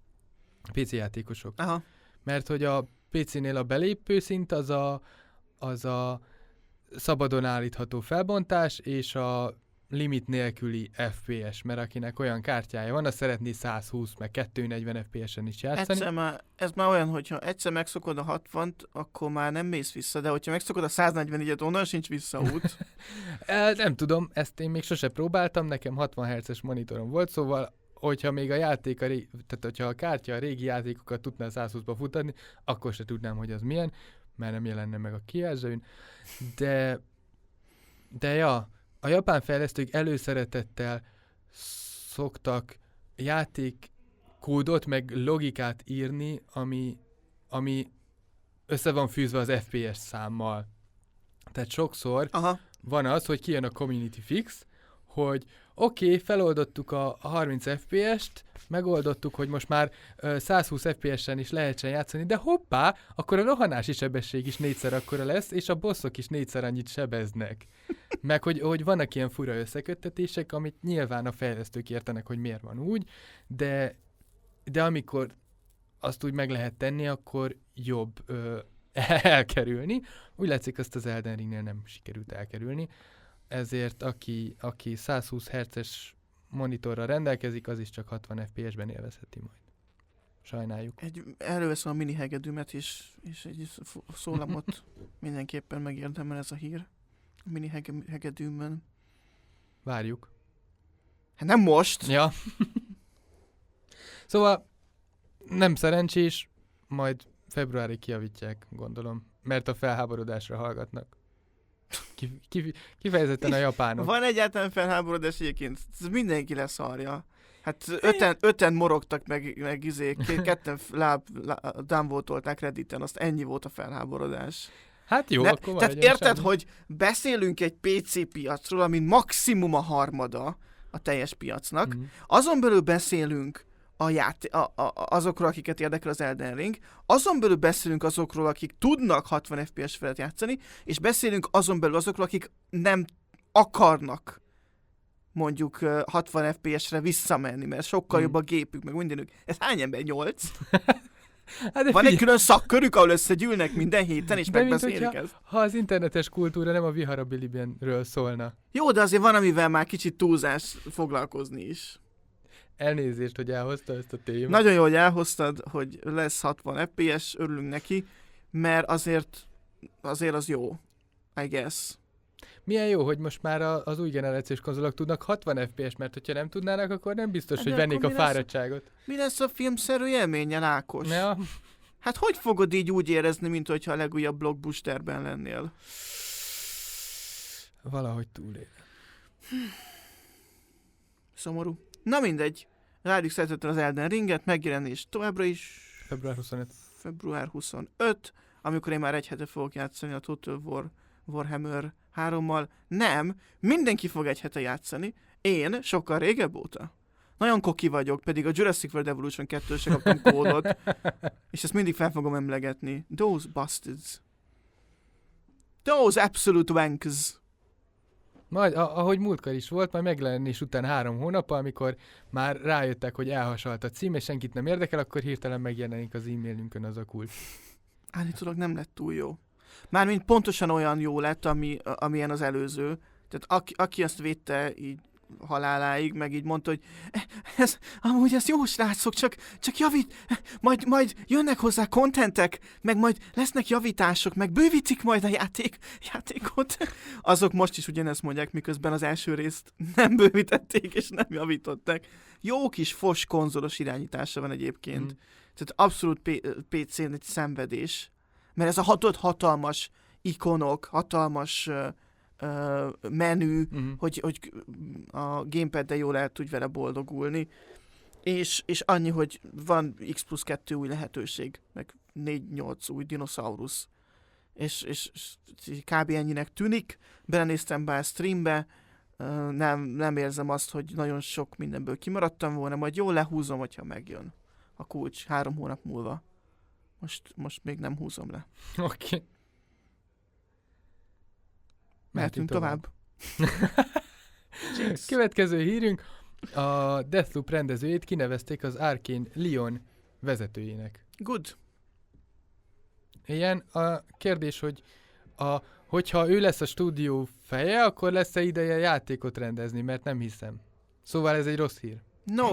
S2: pé cé játékosok.
S1: Aha.
S2: Mert hogy a pé cénél a belépő szint az a, az a szabadon állítható felbontás, és a limit nélküli ef pé es, mert akinek olyan kártyája van, az szeretné százhúsz, meg kétszáznegyven ef pé es-en is játszani.
S1: Egyszer már, ez már olyan, hogyha egyszer megszokod a hatvant, akkor már nem mész vissza, de hogyha megszokod a száznegyvenegyet, onnan sincs visszaút.
S2: Nem tudom, ezt én még sose próbáltam, nekem hatvan hertzes monitorom volt, szóval hogyha még a játék, a régi, tehát hogyha a kártya a régi játékokat tudná százhúszba futatni, akkor se tudnám, hogy az milyen, mert nem jelenne meg a kijelzőn. De, de ja, a japán fejlesztők előszeretettel szoktak játékkódot, meg logikát írni, ami, ami össze van fűzve az ef pé es számmal. Tehát sokszor
S1: Aha.
S2: van az, hogy kijön a community fix, hogy oké, okay, feloldottuk a harminc ef pé est, megoldottuk, hogy most már uh, százhúsz ef pé es-en is lehetsen játszani, de hoppá, akkor a rohanási sebesség is négyszer akkora lesz, és a bosszok is négyszer annyit sebeznek. Meg hogy, hogy vannak ilyen fura összeköttetések, amit nyilván a fejlesztők értenek, hogy miért van úgy, de, de amikor azt úgy meg lehet tenni, akkor jobb ö, elkerülni. Úgy látszik, azt az Elden Ringnél nem sikerült elkerülni. Ezért aki, aki száz húsz hertzes monitorral rendelkezik, az is csak hatvan ef pé es-ben élvezheti majd. Sajnáljuk.
S1: Egy, előveszem a mini hegedűmet, és, és egy szólamot mindenképpen megérdemel ez a hír. A mini hege- hegedűmben.
S2: Várjuk.
S1: Hát nem most!
S2: Ja. Szóval nem szerencsés, majd februárig kijavítják, gondolom. Mert a felháborodásra hallgatnak. Ki, ki, kifejezetten a japánok.
S1: Van egyáltalán felháborodás egyébként? Ez mindenki leszarja. Hát öten, öten morogtak meg, meg izé, ketten láb, láb, downvotolták Redditen, azt ennyi volt a felháborodás.
S2: Hát jó,
S1: ne,
S2: akkor
S1: tehát
S2: maradjon
S1: érted,
S2: semmi.
S1: hogy beszélünk egy pé cé piacról, ami maximum a harmada a teljes piacnak,
S2: Mhm.
S1: azon belül beszélünk a játé- a, a, azokról, akiket érdekel az Elden Ring, azon belül beszélünk azokról, akik tudnak hatvan ef pé es felett játszani, és beszélünk azon belül azokról, akik nem akarnak mondjuk uh, hatvan ef pé es-re visszamenni, mert sokkal
S2: Mm.
S1: jobb a gépük, meg mindenük. Ez hány ember? Nyolc?
S2: Hát de
S1: Van egy
S2: figyelj,
S1: külön szakkörük, ahol összegyűlnek minden héten, és
S2: De mint
S1: megbeszélik
S2: hogyha-
S1: ezt.
S2: ha az internetes kultúra nem a viharabilibenről szólna.
S1: Jó, de azért van, amivel már kicsit túlzás foglalkozni is.
S2: Elnézést, hogy elhozta ezt a témát.
S1: Nagyon jó, hogy elhoztad, hogy lesz hatvan ef pé es, örülünk neki, mert azért, azért az jó, I guess.
S2: Milyen jó, hogy most már a, az új generációs konzolok tudnak hatvan ef pé es, mert hogyha nem tudnának, akkor nem biztos,
S1: De
S2: hogy
S1: akkor
S2: vennék a
S1: mi lesz?
S2: fáradtságot.
S1: Mi lesz a filmszerű élménnyel, Ákos?
S2: Ja,
S1: Hát hogy fogod így úgy érezni, mint hogyha a legújabb blockbusterben lennél?
S2: valahogy túlél.
S1: Szomorú. Na mindegy. Rájuk szeretettel az Elden Ringet, megjelenés továbbra is
S2: február huszonötödike.
S1: február huszonötödike, amikor én már egy hete fogok játszani a Total War Warhammer hárommal. Nem, mindenki fog egy hete játszani. Én sokkal régebb óta. Nagyon koki vagyok, pedig a Jurassic World Evolution kettőre se kaptam kódot, és ezt mindig fel fogom emlegetni. Those bastards. Those absolute wankers.
S2: Majd, a- ahogy múltkor is volt, majd megjelenés után három hónappal, amikor már rájöttek, hogy elhasalt a cím, és senkit nem érdekel, akkor hirtelen megjelenik az e-mailünkön az a kulcs.
S1: Állítólag nem lett túl jó. Mármint pontosan olyan jó lett, ami, amilyen az előző. Tehát aki, aki azt védte így haláláig, meg így mondta, hogy ez, amúgy ez jó srácok, csak, csak javít, majd, majd jönnek hozzá kontentek, meg majd lesznek javítások, meg bővítik majd a játék, játékot. Azok most is ugyanezt mondják, miközben az első részt nem bővítették, és nem javították. Jó kis fos konzolos irányítása van egyébként.
S2: Mm.
S1: Tehát abszolút pé cén egy szenvedés. Mert ez a hatott hatalmas ikonok, hatalmas uh, uh, menü,
S2: Mm.
S1: hogy, hogy a gamepaddel jól el tudj vele boldogulni. És, és annyi, hogy van X plusz kettő új lehetőség, meg négy nyolc új dinoszaurusz. És, és, és kb. Ennyinek tűnik. Belenéztem be a streambe, uh, nem, nem érzem azt, hogy nagyon sok mindenből kimaradtam volna, majd jól lehúzom, hogyha megjön a kulcs három hónap múlva. Most, most még nem húzom le.
S2: Oké. Okay.
S1: Mehetünk tovább.
S2: Következő hírünk, a Deathloop rendezőjét kinevezték az Arkane Lyon vezetőjének.
S1: Good.
S2: Ilyen a kérdés, hogy a, hogyha ő lesz a stúdió feje, akkor lesz-e ideje játékot rendezni, mert nem hiszem. Szóval ez egy rossz hír.
S1: No.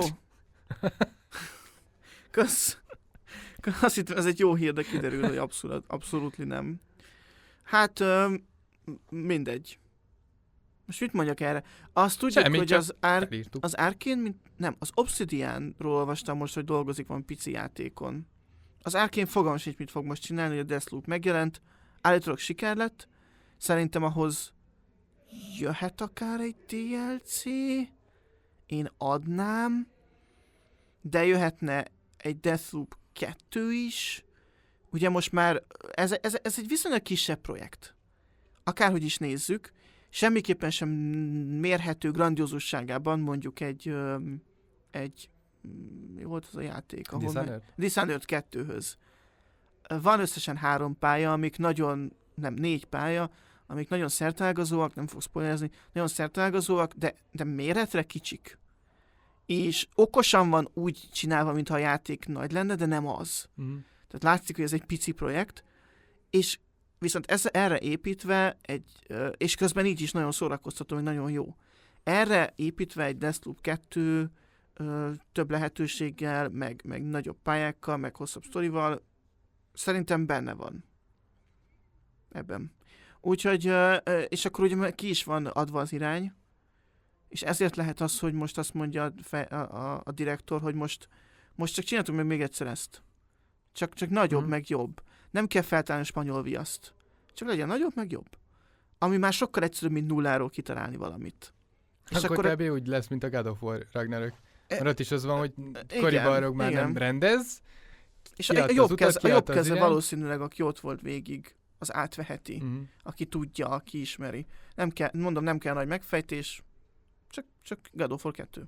S1: Kösz. Azt hittem, ez egy jó hír, de kiderül, hogy abszolút, abszolút nem. Hát, öm, mindegy. Most mit mondjak erre? Azt tudjuk,
S2: Semmi,
S1: hogy
S2: csak
S1: az, Ar-
S2: felírtuk.
S1: az Arkane, mint, nem, az Obsidianról olvastam most, hogy dolgozik van pici játékon. Az Arkane fogalmam sincs, mit fog most csinálni, hogy a Deathloop megjelent. Állítólag siker lett. Szerintem ahhoz jöhet akár egy dé el cé. Én adnám. De jöhetne egy Deathloop kettő is. Ugye most már ez, ez, ez egy viszonylag kisebb projekt. Akárhogy is nézzük, semmiképpen sem mérhető grandiózusságában mondjuk egy, öm, egy mi volt az a játék? Ahol
S2: Dishonored?
S1: meg- Dishonored kettőhöz. Van összesen három pálya, amik nagyon, nem négy pálya, amik nagyon szerteágazóak, nem fogok spoilerezni, nagyon szerteágazóak, de, de méretre kicsik. És okosan van úgy csinálva, mintha a játék nagy lenne, de nem az.
S2: Mm.
S1: Tehát látszik, hogy ez egy pici projekt, és viszont ez, erre építve, egy, és közben így is nagyon szórakoztató, hogy nagyon jó. Erre építve egy Deathloop kettő több lehetőséggel, meg, meg nagyobb pályákkal, meg hosszabb sztorival, szerintem benne van ebben. Úgyhogy, és akkor ugye ki is van adva az irány, és ezért lehet az, hogy most azt mondja a, a, a direktor, hogy most, most csak csináltuk meg még egyszer ezt. Csak, csak nagyobb, mm. meg jobb. Nem kell feltalálni a spanyol viaszt. Csak legyen nagyobb, meg jobb. Ami már sokkal egyszerűbb, mint nulláról kitalálni valamit.
S2: És akkor, akkor kb. Úgy lesz, mint a God of War Ragnarök. Mert ott is az van, hogy Koribarog már igen. nem rendez.
S1: És a, a jobb, kez, a jobb keze valószínűleg, aki ott volt végig, az átveheti. Uh-huh. Aki tudja, aki ismeri. Nem kell, mondom, nem kell nagy megfejtés, csak, csak God of War kettő.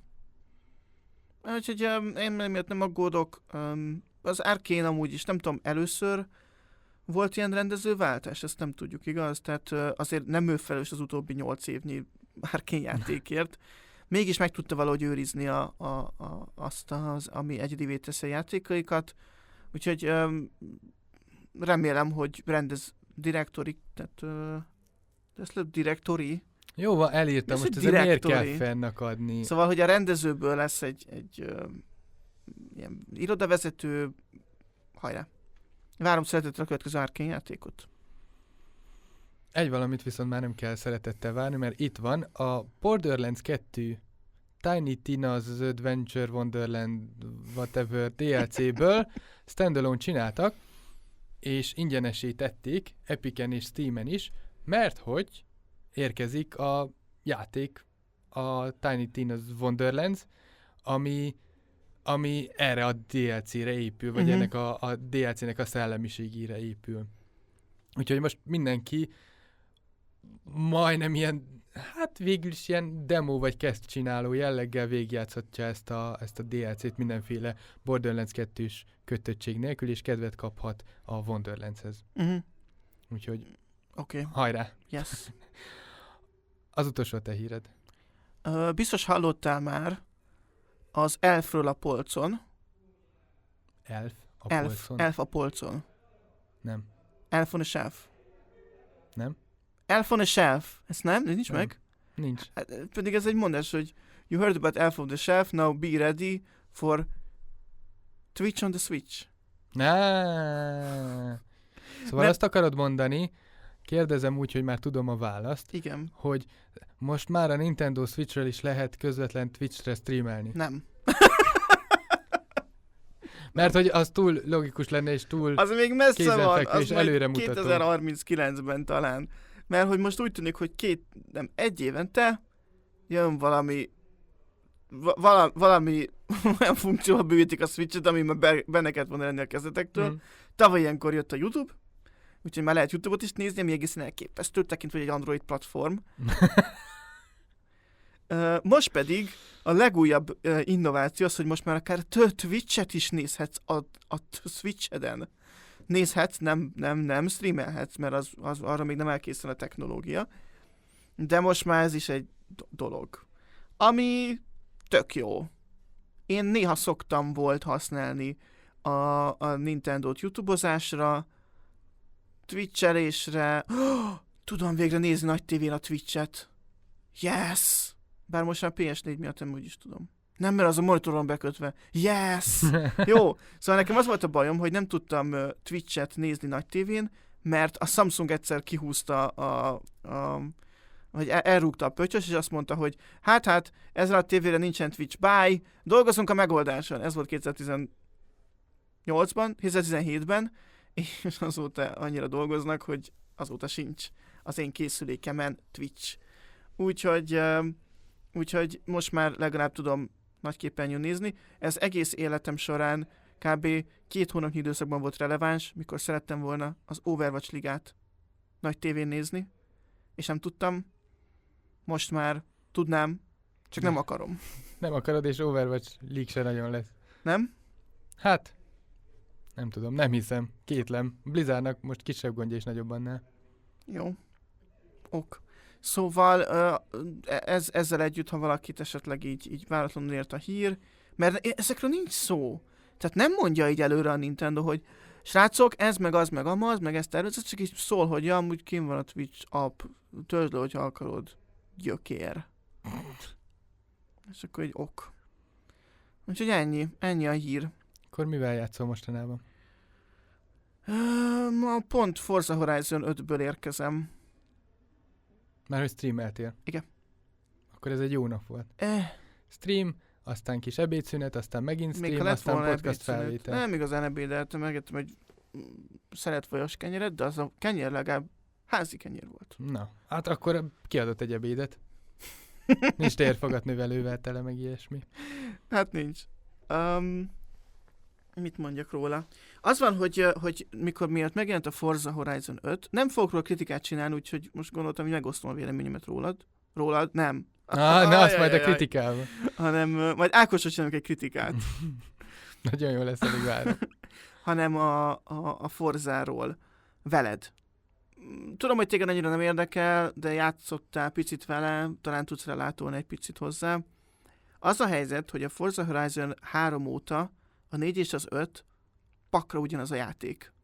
S1: Úgyhogy um, én miatt nem aggódok. Um, az Arkane amúgy is, nem tudom, először volt ilyen rendezőváltás, ezt nem tudjuk, igaz? Tehát uh, azért nem ő felelős az utóbbi nyolc évnyi Arkane játékért. Mégis meg tudta valahogy őrizni a, a, a, azt, az, ami egyedivé teszi a játékaikat. Úgyhogy um, remélem, hogy rendez direktori, tehát uh, ez lesz direktori.
S2: Jó van, elírtam, most ezzel miért kell fennakadni?
S1: Szóval, hogy a rendezőből lesz egy, egy uh, ilyen irodavezető, hajrá. Várom szeretettel a következő Arkane játékot.
S2: Egy valamit viszont már nem kell szeretettel várni, mert itt van a Borderlands kettő Tiny Tina's Adventure Wonderland whatever dé el cé-ből standalone csináltak, és ingyenesé tették Epicen és Steamen is, mert hogy érkezik a játék, a Tiny Tina's Wonderlands, ami, ami erre a dé el cé-re épül, vagy uh-huh. ennek a, a dé el cé-nek a szellemiségére épül. Úgyhogy most mindenki majdnem ilyen, hát végül is ilyen demo vagy kezd csináló jelleggel végigjátszhatja ezt a, ezt a dé el cé-t mindenféle Borderlands kettős kötöttség nélkül, és kedvet kaphat a Wonderlandshez. Uh-huh. Úgyhogy
S1: okay.
S2: hajrá!
S1: Yes.
S2: Az utolsó te híred.
S1: Uh, biztos hallottál már az Elfről a polcon.
S2: Elf a
S1: Elf,
S2: polcon?
S1: Elf a polcon.
S2: Nem.
S1: Elf on a shelf.
S2: Nem?
S1: Elf on a shelf. Ez nem? Nincs
S2: nem.
S1: meg?
S2: Nincs.
S1: Hát, pedig ez egy mondás, hogy you heard about Elf on the shelf, now be ready for Twitch on the Switch.
S2: Nah. Szóval Mert... azt akarod mondani, kérdezem úgy, hogy már tudom a választ.
S1: Igen.
S2: Hogy most már a Nintendo Switchről is lehet közvetlen Twitchre streamelni.
S1: Nem.
S2: Mert hogy az túl logikus lenne, és túl
S1: az még messze van, az
S2: és előremutató.
S1: kétezer-harminckilencben talán. Mert hogy most úgy tűnik, hogy két, nem, egy évente jön valami vala, valami olyan funkcióval bővítik a Switch-et, ami már benne kellett volna lenni a kezdetektől. Mm. Tavaly ilyenkor jött a YouTube, úgyhogy már lehet YouTube-ot is nézni, ami egészen elképesztő, tekintve, hogy egy Android platform. uh, most pedig a legújabb uh, innováció az, hogy most már akár Twitch-et is nézhetsz a, a Switch-eden. Nézhetsz, nem, nem, nem streamelhetsz, mert az, az, arra még nem elkészül a technológia. De most már ez is egy do- dolog. Ami tök jó. Én néha szoktam volt használni a, a Nintendo-t YouTube-ozásra, Twitch-elésre. Oh, tudom végre nézni nagy tévén a Twitch-et. Yes! Bár most már pé es négy miatt nem úgy is tudom. Nem, mert az a monitoron bekötve. Yes! Jó, szóval nekem az volt a bajom, hogy nem tudtam uh, Twitch-et nézni nagy tévén, mert a Samsung egyszer kihúzta a... a vagy el, elrúgta a pöttyös, és azt mondta, hogy hát, hát, ezzel a tévére nincsen Twitch, bye, dolgozunk a megoldáson. Ez volt kétezer-tizennyolcban, kétezer-tizenhétben, és azóta annyira dolgoznak, hogy azóta sincs az én készülékemen Twitch. Úgyhogy, uh, úgyhogy most már legalább tudom nagyképernyőn nézni. Ez egész életem során kb. két hónapnyi időszakban volt releváns, mikor szerettem volna az Overwatch ligát nagy tévén nézni, és nem tudtam. Most már tudnám, csak nem akarom.
S2: Nem akarod, és Overwatch League se nagyon lesz.
S1: Nem?
S2: Hát, nem tudom, nem hiszem. Kétlem. Blizzardnak most kisebb gondja és nagyobb annál.
S1: Jó. ok. Szóval ez, ezzel együtt, ha valakit esetleg így, így váratlanul ért a hír, mert ezekről nincs szó. Tehát nem mondja így előre a Nintendo, hogy srácok, ez meg az meg amaz, meg ezt tervezett, csak így szól, hogy ja, amúgy kim van a Twitch app, töltsd le, hogyha akarod. Gyökér. És akkor egy ok. Úgyhogy ennyi, ennyi a hír.
S2: Akkor mivel játszol mostanában?
S1: Ma pont Forza Horizon ötből érkezem.
S2: Már hogy streameltél?
S1: Igen.
S2: Akkor ez egy jó nap volt.
S1: Eh.
S2: Stream, aztán kis ebédszünet, aztán megint
S1: Még
S2: stream, aztán podcast felvétel.
S1: Nem igazán ebédeltem, megettem egy szeletvajas kenyeret, de az a kenyér legalább házi kenyér volt.
S2: Na, hát akkor kiadott egy ebédet. Nincs térfogatnövelővel tele, meg ilyesmi.
S1: Hát nincs. Um, mit mondjak róla? Az van, hogy, hogy mikor miatt megjelent a Forza Horizon öt, nem fogok róla kritikát csinálni, úgyhogy most gondoltam, hogy megosztom a véleményemet rólad. Rólad? Nem.
S2: Ah, na, azt majd a kritikával.
S1: Hanem, majd Ákosra csinálok egy kritikát.
S2: Nagyon jó lesz, elég várom.
S1: Hanem a, a, a Forzáról. Veled. Tudom, hogy téged annyira nem érdekel, de játszottál picit vele, talán tudsz relátolni egy picit hozzá. Az a helyzet, hogy a Forza Horizon három óta a négy és az öt pakra ugyanaz a játék.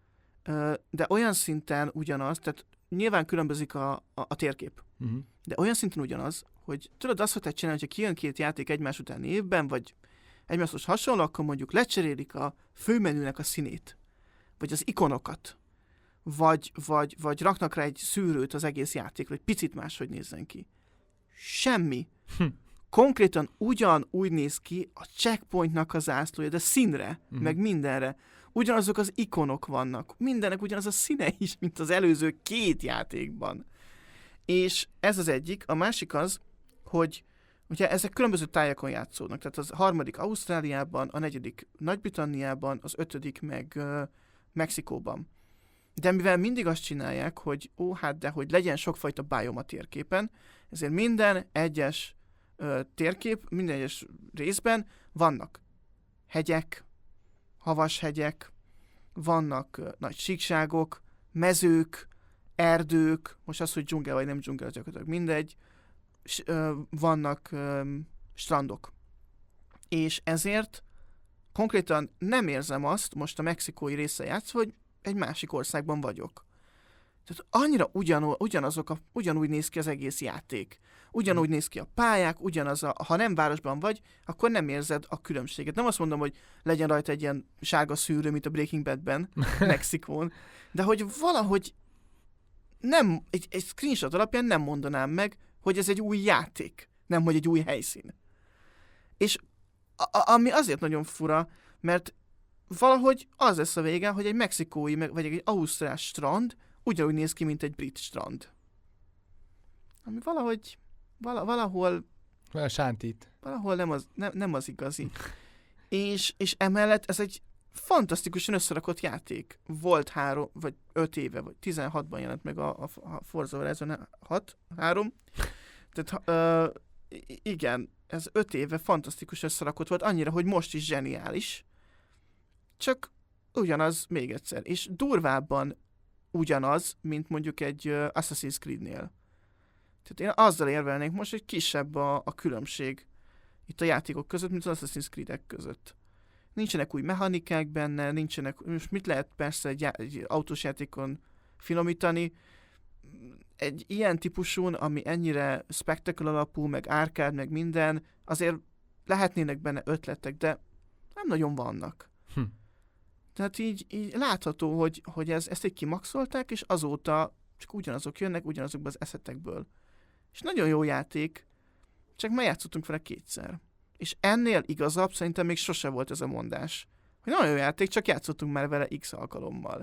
S1: De olyan szinten ugyanaz, tehát nyilván különbözik a, a, a térkép. Uh-huh. De olyan szinten ugyanaz, hogy tudod azt szokták csinálni, hogyha kijön két játék egymás után évben, vagy egymáshoz hasonló, akkor mondjuk lecserélik a főmenünek a színét, vagy az ikonokat, vagy, vagy, vagy raknak rá egy szűrőt az egész játékra, hogy picit máshogy nézzen ki. Semmi. Hm. Konkrétan ugyan úgy néz ki a checkpointnak a zászlója, de színre, uh-huh. meg mindenre. Ugyanazok az ikonok vannak. Mindenek ugyanaz a színe is, mint az előző két játékban. És ez az egyik. A másik az, hogy ugye ezek különböző tájakon játszódnak. Tehát az harmadik Ausztráliában, a negyedik Nagy-Britanniában, az ötödik meg uh, Mexikóban. De mivel mindig azt csinálják, hogy ó, hát de, hogy legyen sokfajta biome a térképen, ezért minden egyes uh, térkép, minden egyes részben vannak hegyek, havas hegyek, vannak uh, nagy síkságok, mezők, erdők, most az, hogy dzsungel vagy nem dzsungel, az gyakorlatilag mindegy, s, uh, vannak um, strandok. És ezért konkrétan nem érzem azt, most a mexikói része játszva, hogy egy másik országban vagyok. Tehát annyira ugyanú, ugyanazok a, ugyanúgy néz ki az egész játék. Ugyanúgy néz ki a pályák, ugyanaz a, ha nem városban vagy, akkor nem érzed a különbséget. Nem azt mondom, hogy legyen rajta egy ilyen sárga szűrő, mint a Breaking Badben, Mexikón, de hogy valahogy nem, egy, egy screenshot alapján nem mondanám meg, hogy ez egy új játék, nem hogy egy új helyszín. És a, a, ami azért nagyon fura, mert valahogy az lesz a vége, hogy egy mexikói, vagy egy ausztrál strand ugyanúgy néz ki, mint egy brit strand. Ami valahogy, vala, valahol...
S2: Val sántít.
S1: Valahol nem az, nem, nem az igazi. és, és emellett ez egy fantasztikusan összerakott játék. Volt három, vagy öt éve, vagy tizenhatban jelent meg a, a, a Forza Horizon hat, három. Tehát uh, igen, ez öt éve fantasztikus összerakott volt, annyira, hogy most is zseniális. Csak ugyanaz még egyszer. És durvábban ugyanaz, mint mondjuk egy uh, Assassin's Creed-nél. Tehát én azzal érvelnék most, hogy kisebb a, a különbség itt a játékok között, mint az Assassin's Creed-ek között. Nincsenek új mechanikák benne, nincsenek, most mit lehet persze egy, já- egy autós játékon finomítani, egy ilyen típusún, ami ennyire spectacle alapú, meg árkád, meg minden, azért lehetnének benne ötletek, de nem nagyon vannak. Hm. Tehát így, így látható, hogy, hogy ez, ezt egy kimaxolták, és azóta csak ugyanazok jönnek, ugyanazokban az eszetekből. És nagyon jó játék, csak már játszottunk vele kétszer. És ennél igazabb szerintem még sose volt ez a mondás. Hogy nagyon jó játék, csak játszottunk már vele x alkalommal.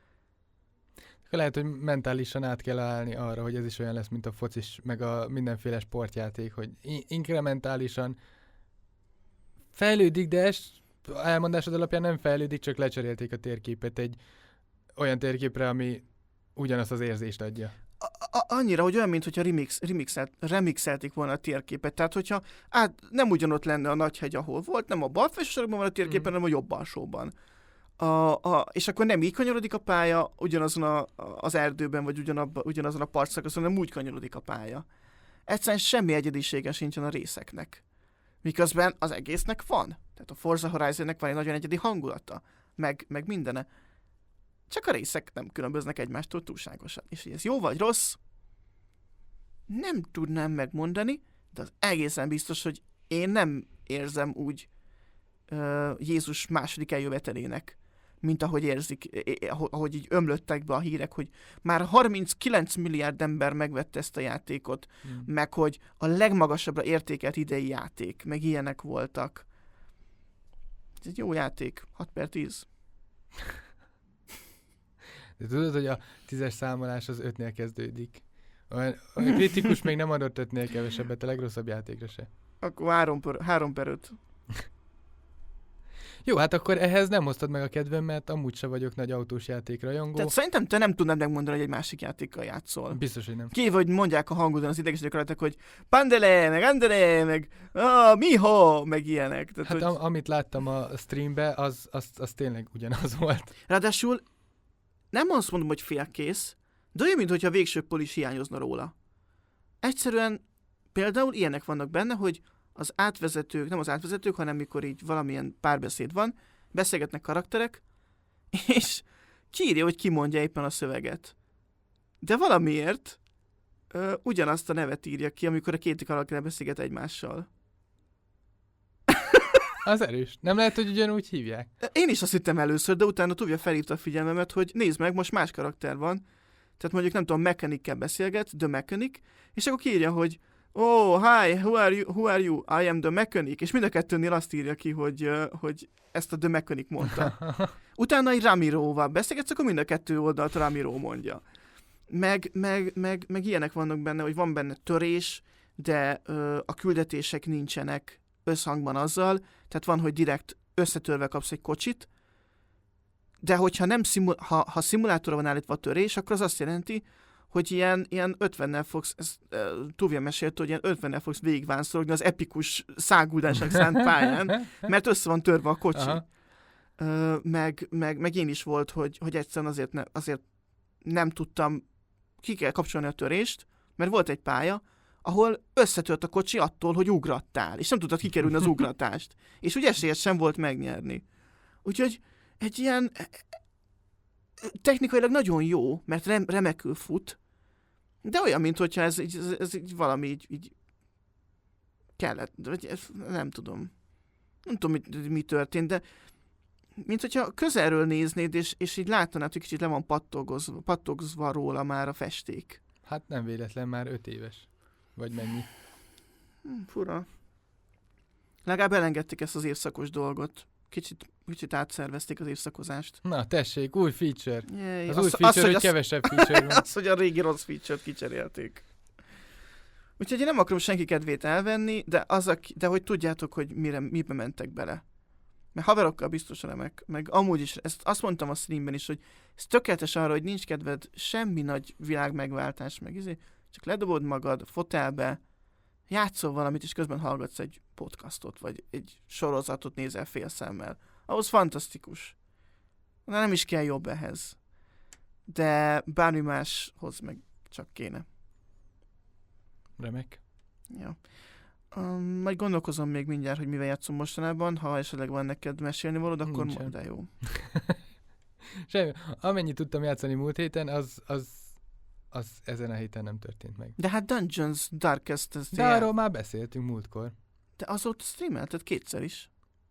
S2: Lehet, hogy mentálisan át kell állni arra, hogy ez is olyan lesz, mint a focis, meg a mindenféle sportjáték, hogy inkrementálisan fejlődik, de ez elmondásod alapján nem fejlődik, csak lecserélték a térképet egy olyan térképre, ami ugyanazt az érzést adja.
S1: A- annyira, hogy olyan, mint hogyha remix, remixelt, remixelték volna a térképet. Tehát, hogyha át, nem ugyanott lenne a nagy hegy, ahol volt, nem a bal felső sarokban van a térképen, mm. hanem a jobb alsóban. A, a, és akkor nem így kanyarodik a pálya ugyanazon a, az erdőben, vagy ugyanabba, ugyanazon a partszakaszon, hanem úgy kanyarodik a pálya. Egyszerűen semmi egyedisége sincsen a részeknek. Miközben az egésznek van. Tehát a Forza Horizonnek van egy nagyon egyedi hangulata, meg, meg mindene. Csak a részek nem különböznek egymástól túlságosan. És hogy ez jó vagy rossz, nem tudnám megmondani, de az egészen biztos, hogy én nem érzem úgy uh, Jézus második eljövetelének, mint ahogy érzik, ahogy így ömlöttek be a hírek, hogy már harminckilenc milliárd ember megvette ezt a játékot, hmm. meg hogy a legmagasabbra értékelt idei játék, meg ilyenek voltak. Ez egy jó játék, hat per tíz.
S2: De tudod, hogy a tízes számolás az ötnél kezdődik. A, a kritikus még nem adott ötnél kevesebbet, a legrosszabb játékra se.
S1: Akkor három per öt.
S2: Jó, hát akkor ehhez nem hoztad meg a kedvem, mert amúgy se vagyok nagy autós játékrajongó.
S1: Tehát szerintem te nem tudnád megmondani, hogy egy másik játékkal játszol.
S2: Biztos, hogy nem.
S1: Kívül, hogy mondják a hangodon az idegesítők rajtak, hogy Pandele, meg Andere, meg ah, Miho, meg ilyenek. Tehát,
S2: hát
S1: hogy...
S2: am- amit láttam a streambe, az, az, az tényleg ugyanaz volt.
S1: Ráadásul nem azt mondom, hogy félkész, de olyan, mintha a végső pol is hiányozna róla. Egyszerűen például ilyenek vannak benne, hogy az átvezetők, nem az átvezetők, hanem mikor így valamilyen párbeszéd van, beszélgetnek karakterek, és kiírja, hogy ki mondja éppen a szöveget. De valamiért ö, ugyanazt a nevet írja ki, amikor a két karakter beszélget egymással.
S2: Az erős. Nem lehet, hogy ugyanúgy hívják?
S1: Én is azt hittem először, de utána Tuvia felhívta a figyelmemet, hogy nézd meg, most más karakter van. Tehát mondjuk nem tudom, Mechanic-kel beszélget, The Mechanic, és akkor kiírja, hogy oh, hi, who are you? Who are you? I am the Mechanic. És mind a kettőnél azt írja ki, hogy, uh, hogy ezt a The Mechanic mondta. Utána egy Ramiroval beszélgetsz, akkor mind a kettő oldalt Ramiro mondja. Meg, meg, meg, meg ilyenek vannak benne, hogy van benne törés, de uh, a küldetések nincsenek összhangban azzal, tehát van, hogy direkt összetörve kapsz egy kocsit, de hogyha nem szimul- ha, ha szimulátorra van állítva a törés, akkor az azt jelenti, hogy ilyen, ilyen ötvennel fogsz, ezt uh, Tuvia mesélte, hogy ilyen ötvennel fogsz végigvánszorogni az epikus száguldásnak szánt pályán, mert össze van törve a kocsi. Uh, meg, meg, meg én is volt, hogy, hogy egyszerűen azért, ne, azért nem tudtam, ki kell kapcsolni a törést, mert volt egy pálya, ahol összetört a kocsi attól, hogy ugrattál, és nem tudtad kikerülni az ugratást. És úgy esélyed sem volt megnyerni. Úgyhogy egy ilyen technikailag nagyon jó, mert rem, remekül fut, de olyan, mint hogyha ez, ez, ez így valami így, így kellett, vagy ez, nem tudom. Nem tudom, mi, mi történt, de mint hogyha közelről néznéd, és, és így láttanád, hogy kicsit le van pattogozva, pattogozva róla már a festék.
S2: Hát nem véletlen, már öt éves. Vagy mennyi?
S1: Hm, fura. Legalább elengedték ezt az évszakos dolgot. Kicsit, kicsit átszervezték az évszakozást.
S2: Na, tessék, új feature.
S1: Jaj,
S2: az, az új
S1: az,
S2: feature,
S1: az,
S2: hogy,
S1: hogy
S2: az... kevesebb feature van.
S1: Az, hogy a régi rossz feature-t kicserélték. Úgyhogy én nem akarom senki kedvét elvenni, de, az a, de hogy tudjátok, hogy mire, mibe mentek bele. Mert haverokkal biztos remek, meg amúgy is, ezt azt mondtam a streamben is, hogy ez tökéletes arra, hogy nincs kedved semmi nagy világ megváltás, meg izé, csak ledobod magad fotelbe, játszol valamit, és közben hallgatsz egy podcastot, vagy egy sorozatot nézel fél szemmel. Ahhoz fantasztikus. De nem is kell jobb ehhez. De bármi máshoz meg csak kéne.
S2: Remek.
S1: Ja. Um, majd gondolkozom még mindjárt, hogy mivel játszom mostanában, ha esetleg van neked mesélni valód, akkor mo- de jó.
S2: Semmi. Amennyit tudtam játszani múlt héten, az, az, az ezen a héten nem történt meg.
S1: De hát Dungeons Darkest... Ez
S2: de arról már beszéltünk múltkor.
S1: De azóta streamelted kétszer is.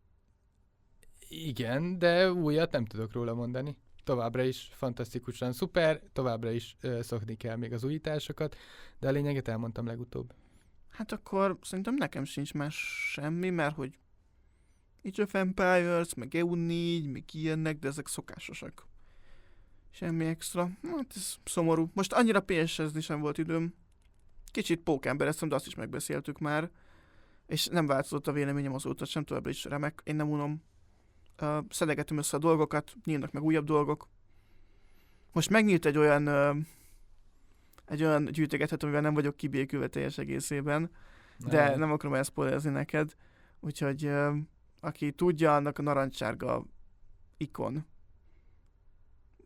S2: Igen, de újat nem tudok róla mondani. Továbbra is fantasztikusan szuper, továbbra is ö, szokni kell még az újításokat, de a lényeget elmondtam legutóbb.
S1: Hát akkor szerintem nekem sincs más semmi, mert hogy Age of Empires, meg E U négy, meg ilyenek, de ezek szokásosak. Semmi extra. Hát ez szomorú. Most annyira pé es-ezni sem volt időm. Kicsit pókembereztem, de azt is megbeszéltük már. És nem változott a véleményem azóta sem, továbbra is remek. Én nem unom. Uh, szedegetem össze a dolgokat, nyílnak meg újabb dolgok. Most megnyílt egy olyan uh, egy olyan gyűjtögethet, amivel nem vagyok kibékülve teljes egészében, de nem, nem akarom elszpoilerezni neked. Úgyhogy uh, aki tudja, annak a narancsárga ikon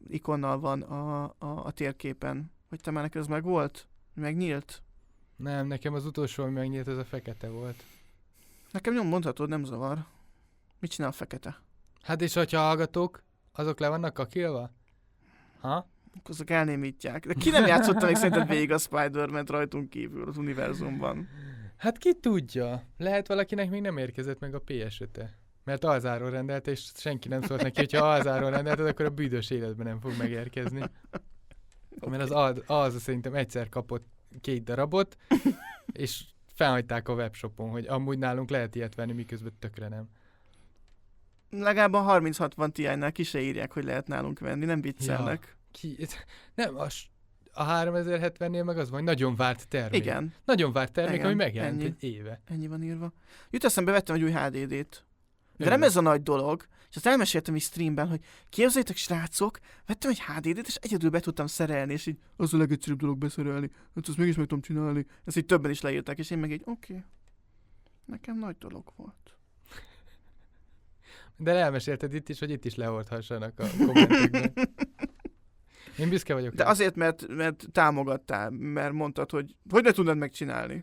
S1: ikonnal van a, a, a térképen. Vagy te már neked ez meg volt? Megnyílt?
S2: Nem, nekem az utolsó, ami megnyílt, ez a fekete volt.
S1: Nekem nyom mondhatod, nem zavar. Mit csinál a fekete?
S2: Hát és hogyha hallgatók, azok le vannak kakilva? Ha?
S1: Azok elnémítják. De ki nem játszotta még szerinted végig a Spider-Man-t rajtunk kívül az univerzumban?
S2: Hát ki tudja. Lehet valakinek még nem érkezett meg a pé es öt-e. Mert alzáról rendelt, és senki nem szólt neki, hogyha alzáról rendelted, akkor a büdös életben nem fog megérkezni. Okay. Mert az al- alza szerintem egyszer kapott két darabot, és felhagyták a webshopon, hogy amúgy nálunk lehet ilyet venni, miközben tökre nem.
S1: Legalább a harminc hatvan Ti-nál ki se írják, hogy lehet nálunk venni, nem viccelnek.
S2: Ja, ki, nem, a, a háromezer-hetvennél meg az van, nagyon várt termék.
S1: Igen.
S2: Nagyon várt termék,
S1: Igen,
S2: ami megjelent
S1: ennyi.
S2: egy éve.
S1: Ennyi van írva. Jut eszembe, vettem egy új há dé dét. De
S2: Igen.
S1: nem ez a nagy dolog, és azt elmeséltem is streamben, hogy képzeljétek, srácok, vettem egy há dé dét, és egyedül be tudtam szerelni, és így az a legegyszerűbb dolog beszerelni. Hát azt mégis meg tudom csinálni. Ezt így többen is leírták, és én meg így, oké. Okay. Nekem nagy dolog volt.
S2: De elmesélted itt is, hogy itt is lehordhassanak a kommentekben. Én büszke vagyok.
S1: De azért, mert, mert támogattál, mert mondtad, hogy hogy ne tudnád megcsinálni.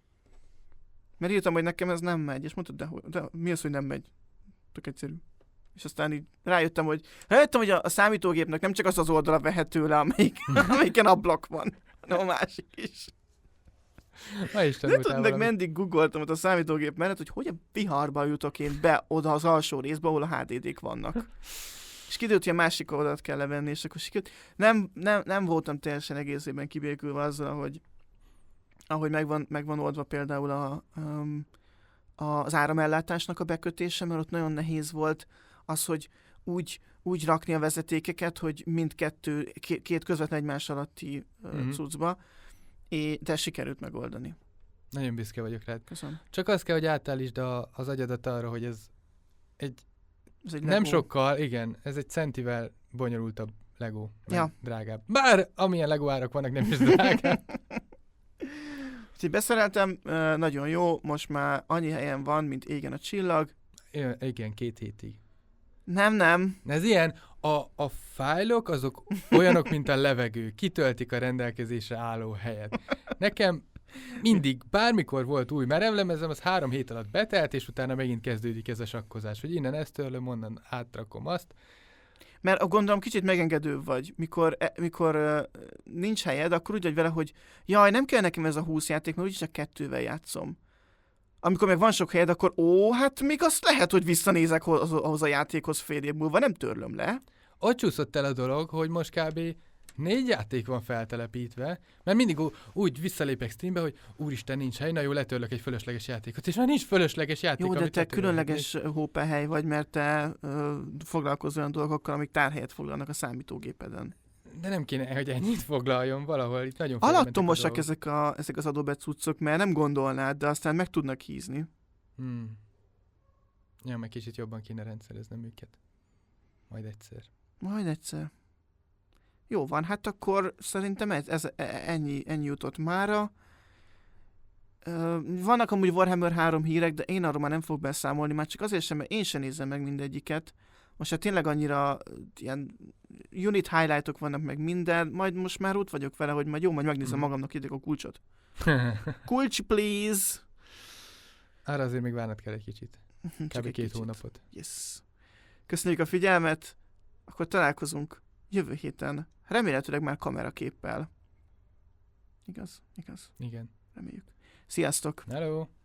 S1: Mert írtam, hogy nekem ez nem megy, és mondtad, de, de mi az, hogy nem megy? Tök egyszerű. És aztán így rájöttem, hogy rájöttem, hogy a, a számítógépnek nem csak az az oldala vehető le, amelyik, amelyiken ablak van, hanem a másik is.
S2: Ma is
S1: nem tudom, meg mindig googoltam ott a számítógép mellett, hogy hogy a viharba jutok én be oda az alsó részbe, ahol a há dé dék vannak. És kiderült, hogy a másik oldalt kell levenni, és akkor sikerült. Nem, nem, nem voltam teljesen egészében kibékülve azzal, hogy ahogy megvan, megvan oldva például a, um, az áramellátásnak a bekötése, mert ott nagyon nehéz volt az, hogy úgy, úgy rakni a vezetékeket, hogy mindkettő, két közvetlen egymás alatti uh, mm-hmm. cuccba, és de sikerült megoldani.
S2: Nagyon büszke vagyok rád.
S1: Köszönöm.
S2: Csak azt kell, hogy átállítsd a, az agyadat arra, hogy ez egy,
S1: ez egy
S2: nem
S1: Lego. Sokkal,
S2: igen, ez egy centivel bonyolultabb Lego,
S1: ja.
S2: drágább. Bár amilyen Lego árak vannak, nem is drágább.
S1: Úgyhogy beszereltem, nagyon jó, most már annyi helyen van, mint égen a csillag.
S2: I- igen, két hétig.
S1: Nem, nem.
S2: Ez ilyen, a, a fájlok azok olyanok, mint a levegő, kitöltik a rendelkezésre álló helyet. Nekem mindig, bármikor volt új merevlemezem, az három hét alatt betelt, és utána megint kezdődik ez a sakkozás, hogy innen ezt törlöm, onnan átrakom azt.
S1: Mert gondolom kicsit megengedő vagy, mikor, e, mikor uh, nincs helyed, akkor úgy vagy vele, hogy jaj, nem kell nekem ez a húsz játék, mert úgyis csak kettővel játszom. Amikor meg van sok helyed, akkor ó, hát még azt lehet, hogy visszanézek ahhoz, ahhoz a játékhoz fél év múlva, nem törlöm le.
S2: Ott csúszott el a dolog, hogy most kb. négy játék van feltelepítve, mert mindig ú- úgy visszalépek Steambe, hogy úristen, nincs hely, na jó, letörlök egy fölösleges játékot, és már nincs fölösleges játék.
S1: Jó, de
S2: amit
S1: te
S2: letörölök.
S1: különleges hópehely vagy, mert te ö, foglalkozol olyan dolgokkal, amik tárhelyet foglalnak a számítógépeden.
S2: De nem kéne, hogy ennyit foglaljon valahol, itt nagyon felmentek a
S1: Alattomosak
S2: dolgok.
S1: ezek, a, ezek az adóbet cuccok, mert nem gondolnád, de aztán meg tudnak hízni.
S2: Hmm. Ja, meg kicsit jobban kéne rendszereznem őket. Majd egyszer.
S1: Majd egyszer. Jó van, hát akkor szerintem ez, ez ennyi, ennyi jutott mára. Ö, vannak amúgy Warhammer három hírek, de én arról már nem fogok beszámolni, már csak azért sem, mert én sem nézem meg mindegyiket. Most hát tényleg annyira ilyen unit highlightok vannak meg minden, majd most már úgy vagyok vele, hogy majd jó, majd megnézem
S2: Mhm.
S1: magamnak ideg a kulcsot. Kulcs, please!
S2: Arra azért még várnod kell egy kicsit.
S1: Csak
S2: Kb.
S1: egy
S2: két
S1: kicsit.
S2: hónapot.
S1: Yes. Köszönjük a figyelmet, akkor találkozunk jövő héten. Remélhetőleg már kameraképpel. Igaz? Igaz.
S2: Igen.
S1: Reméljük. Sziasztok!
S2: Hello!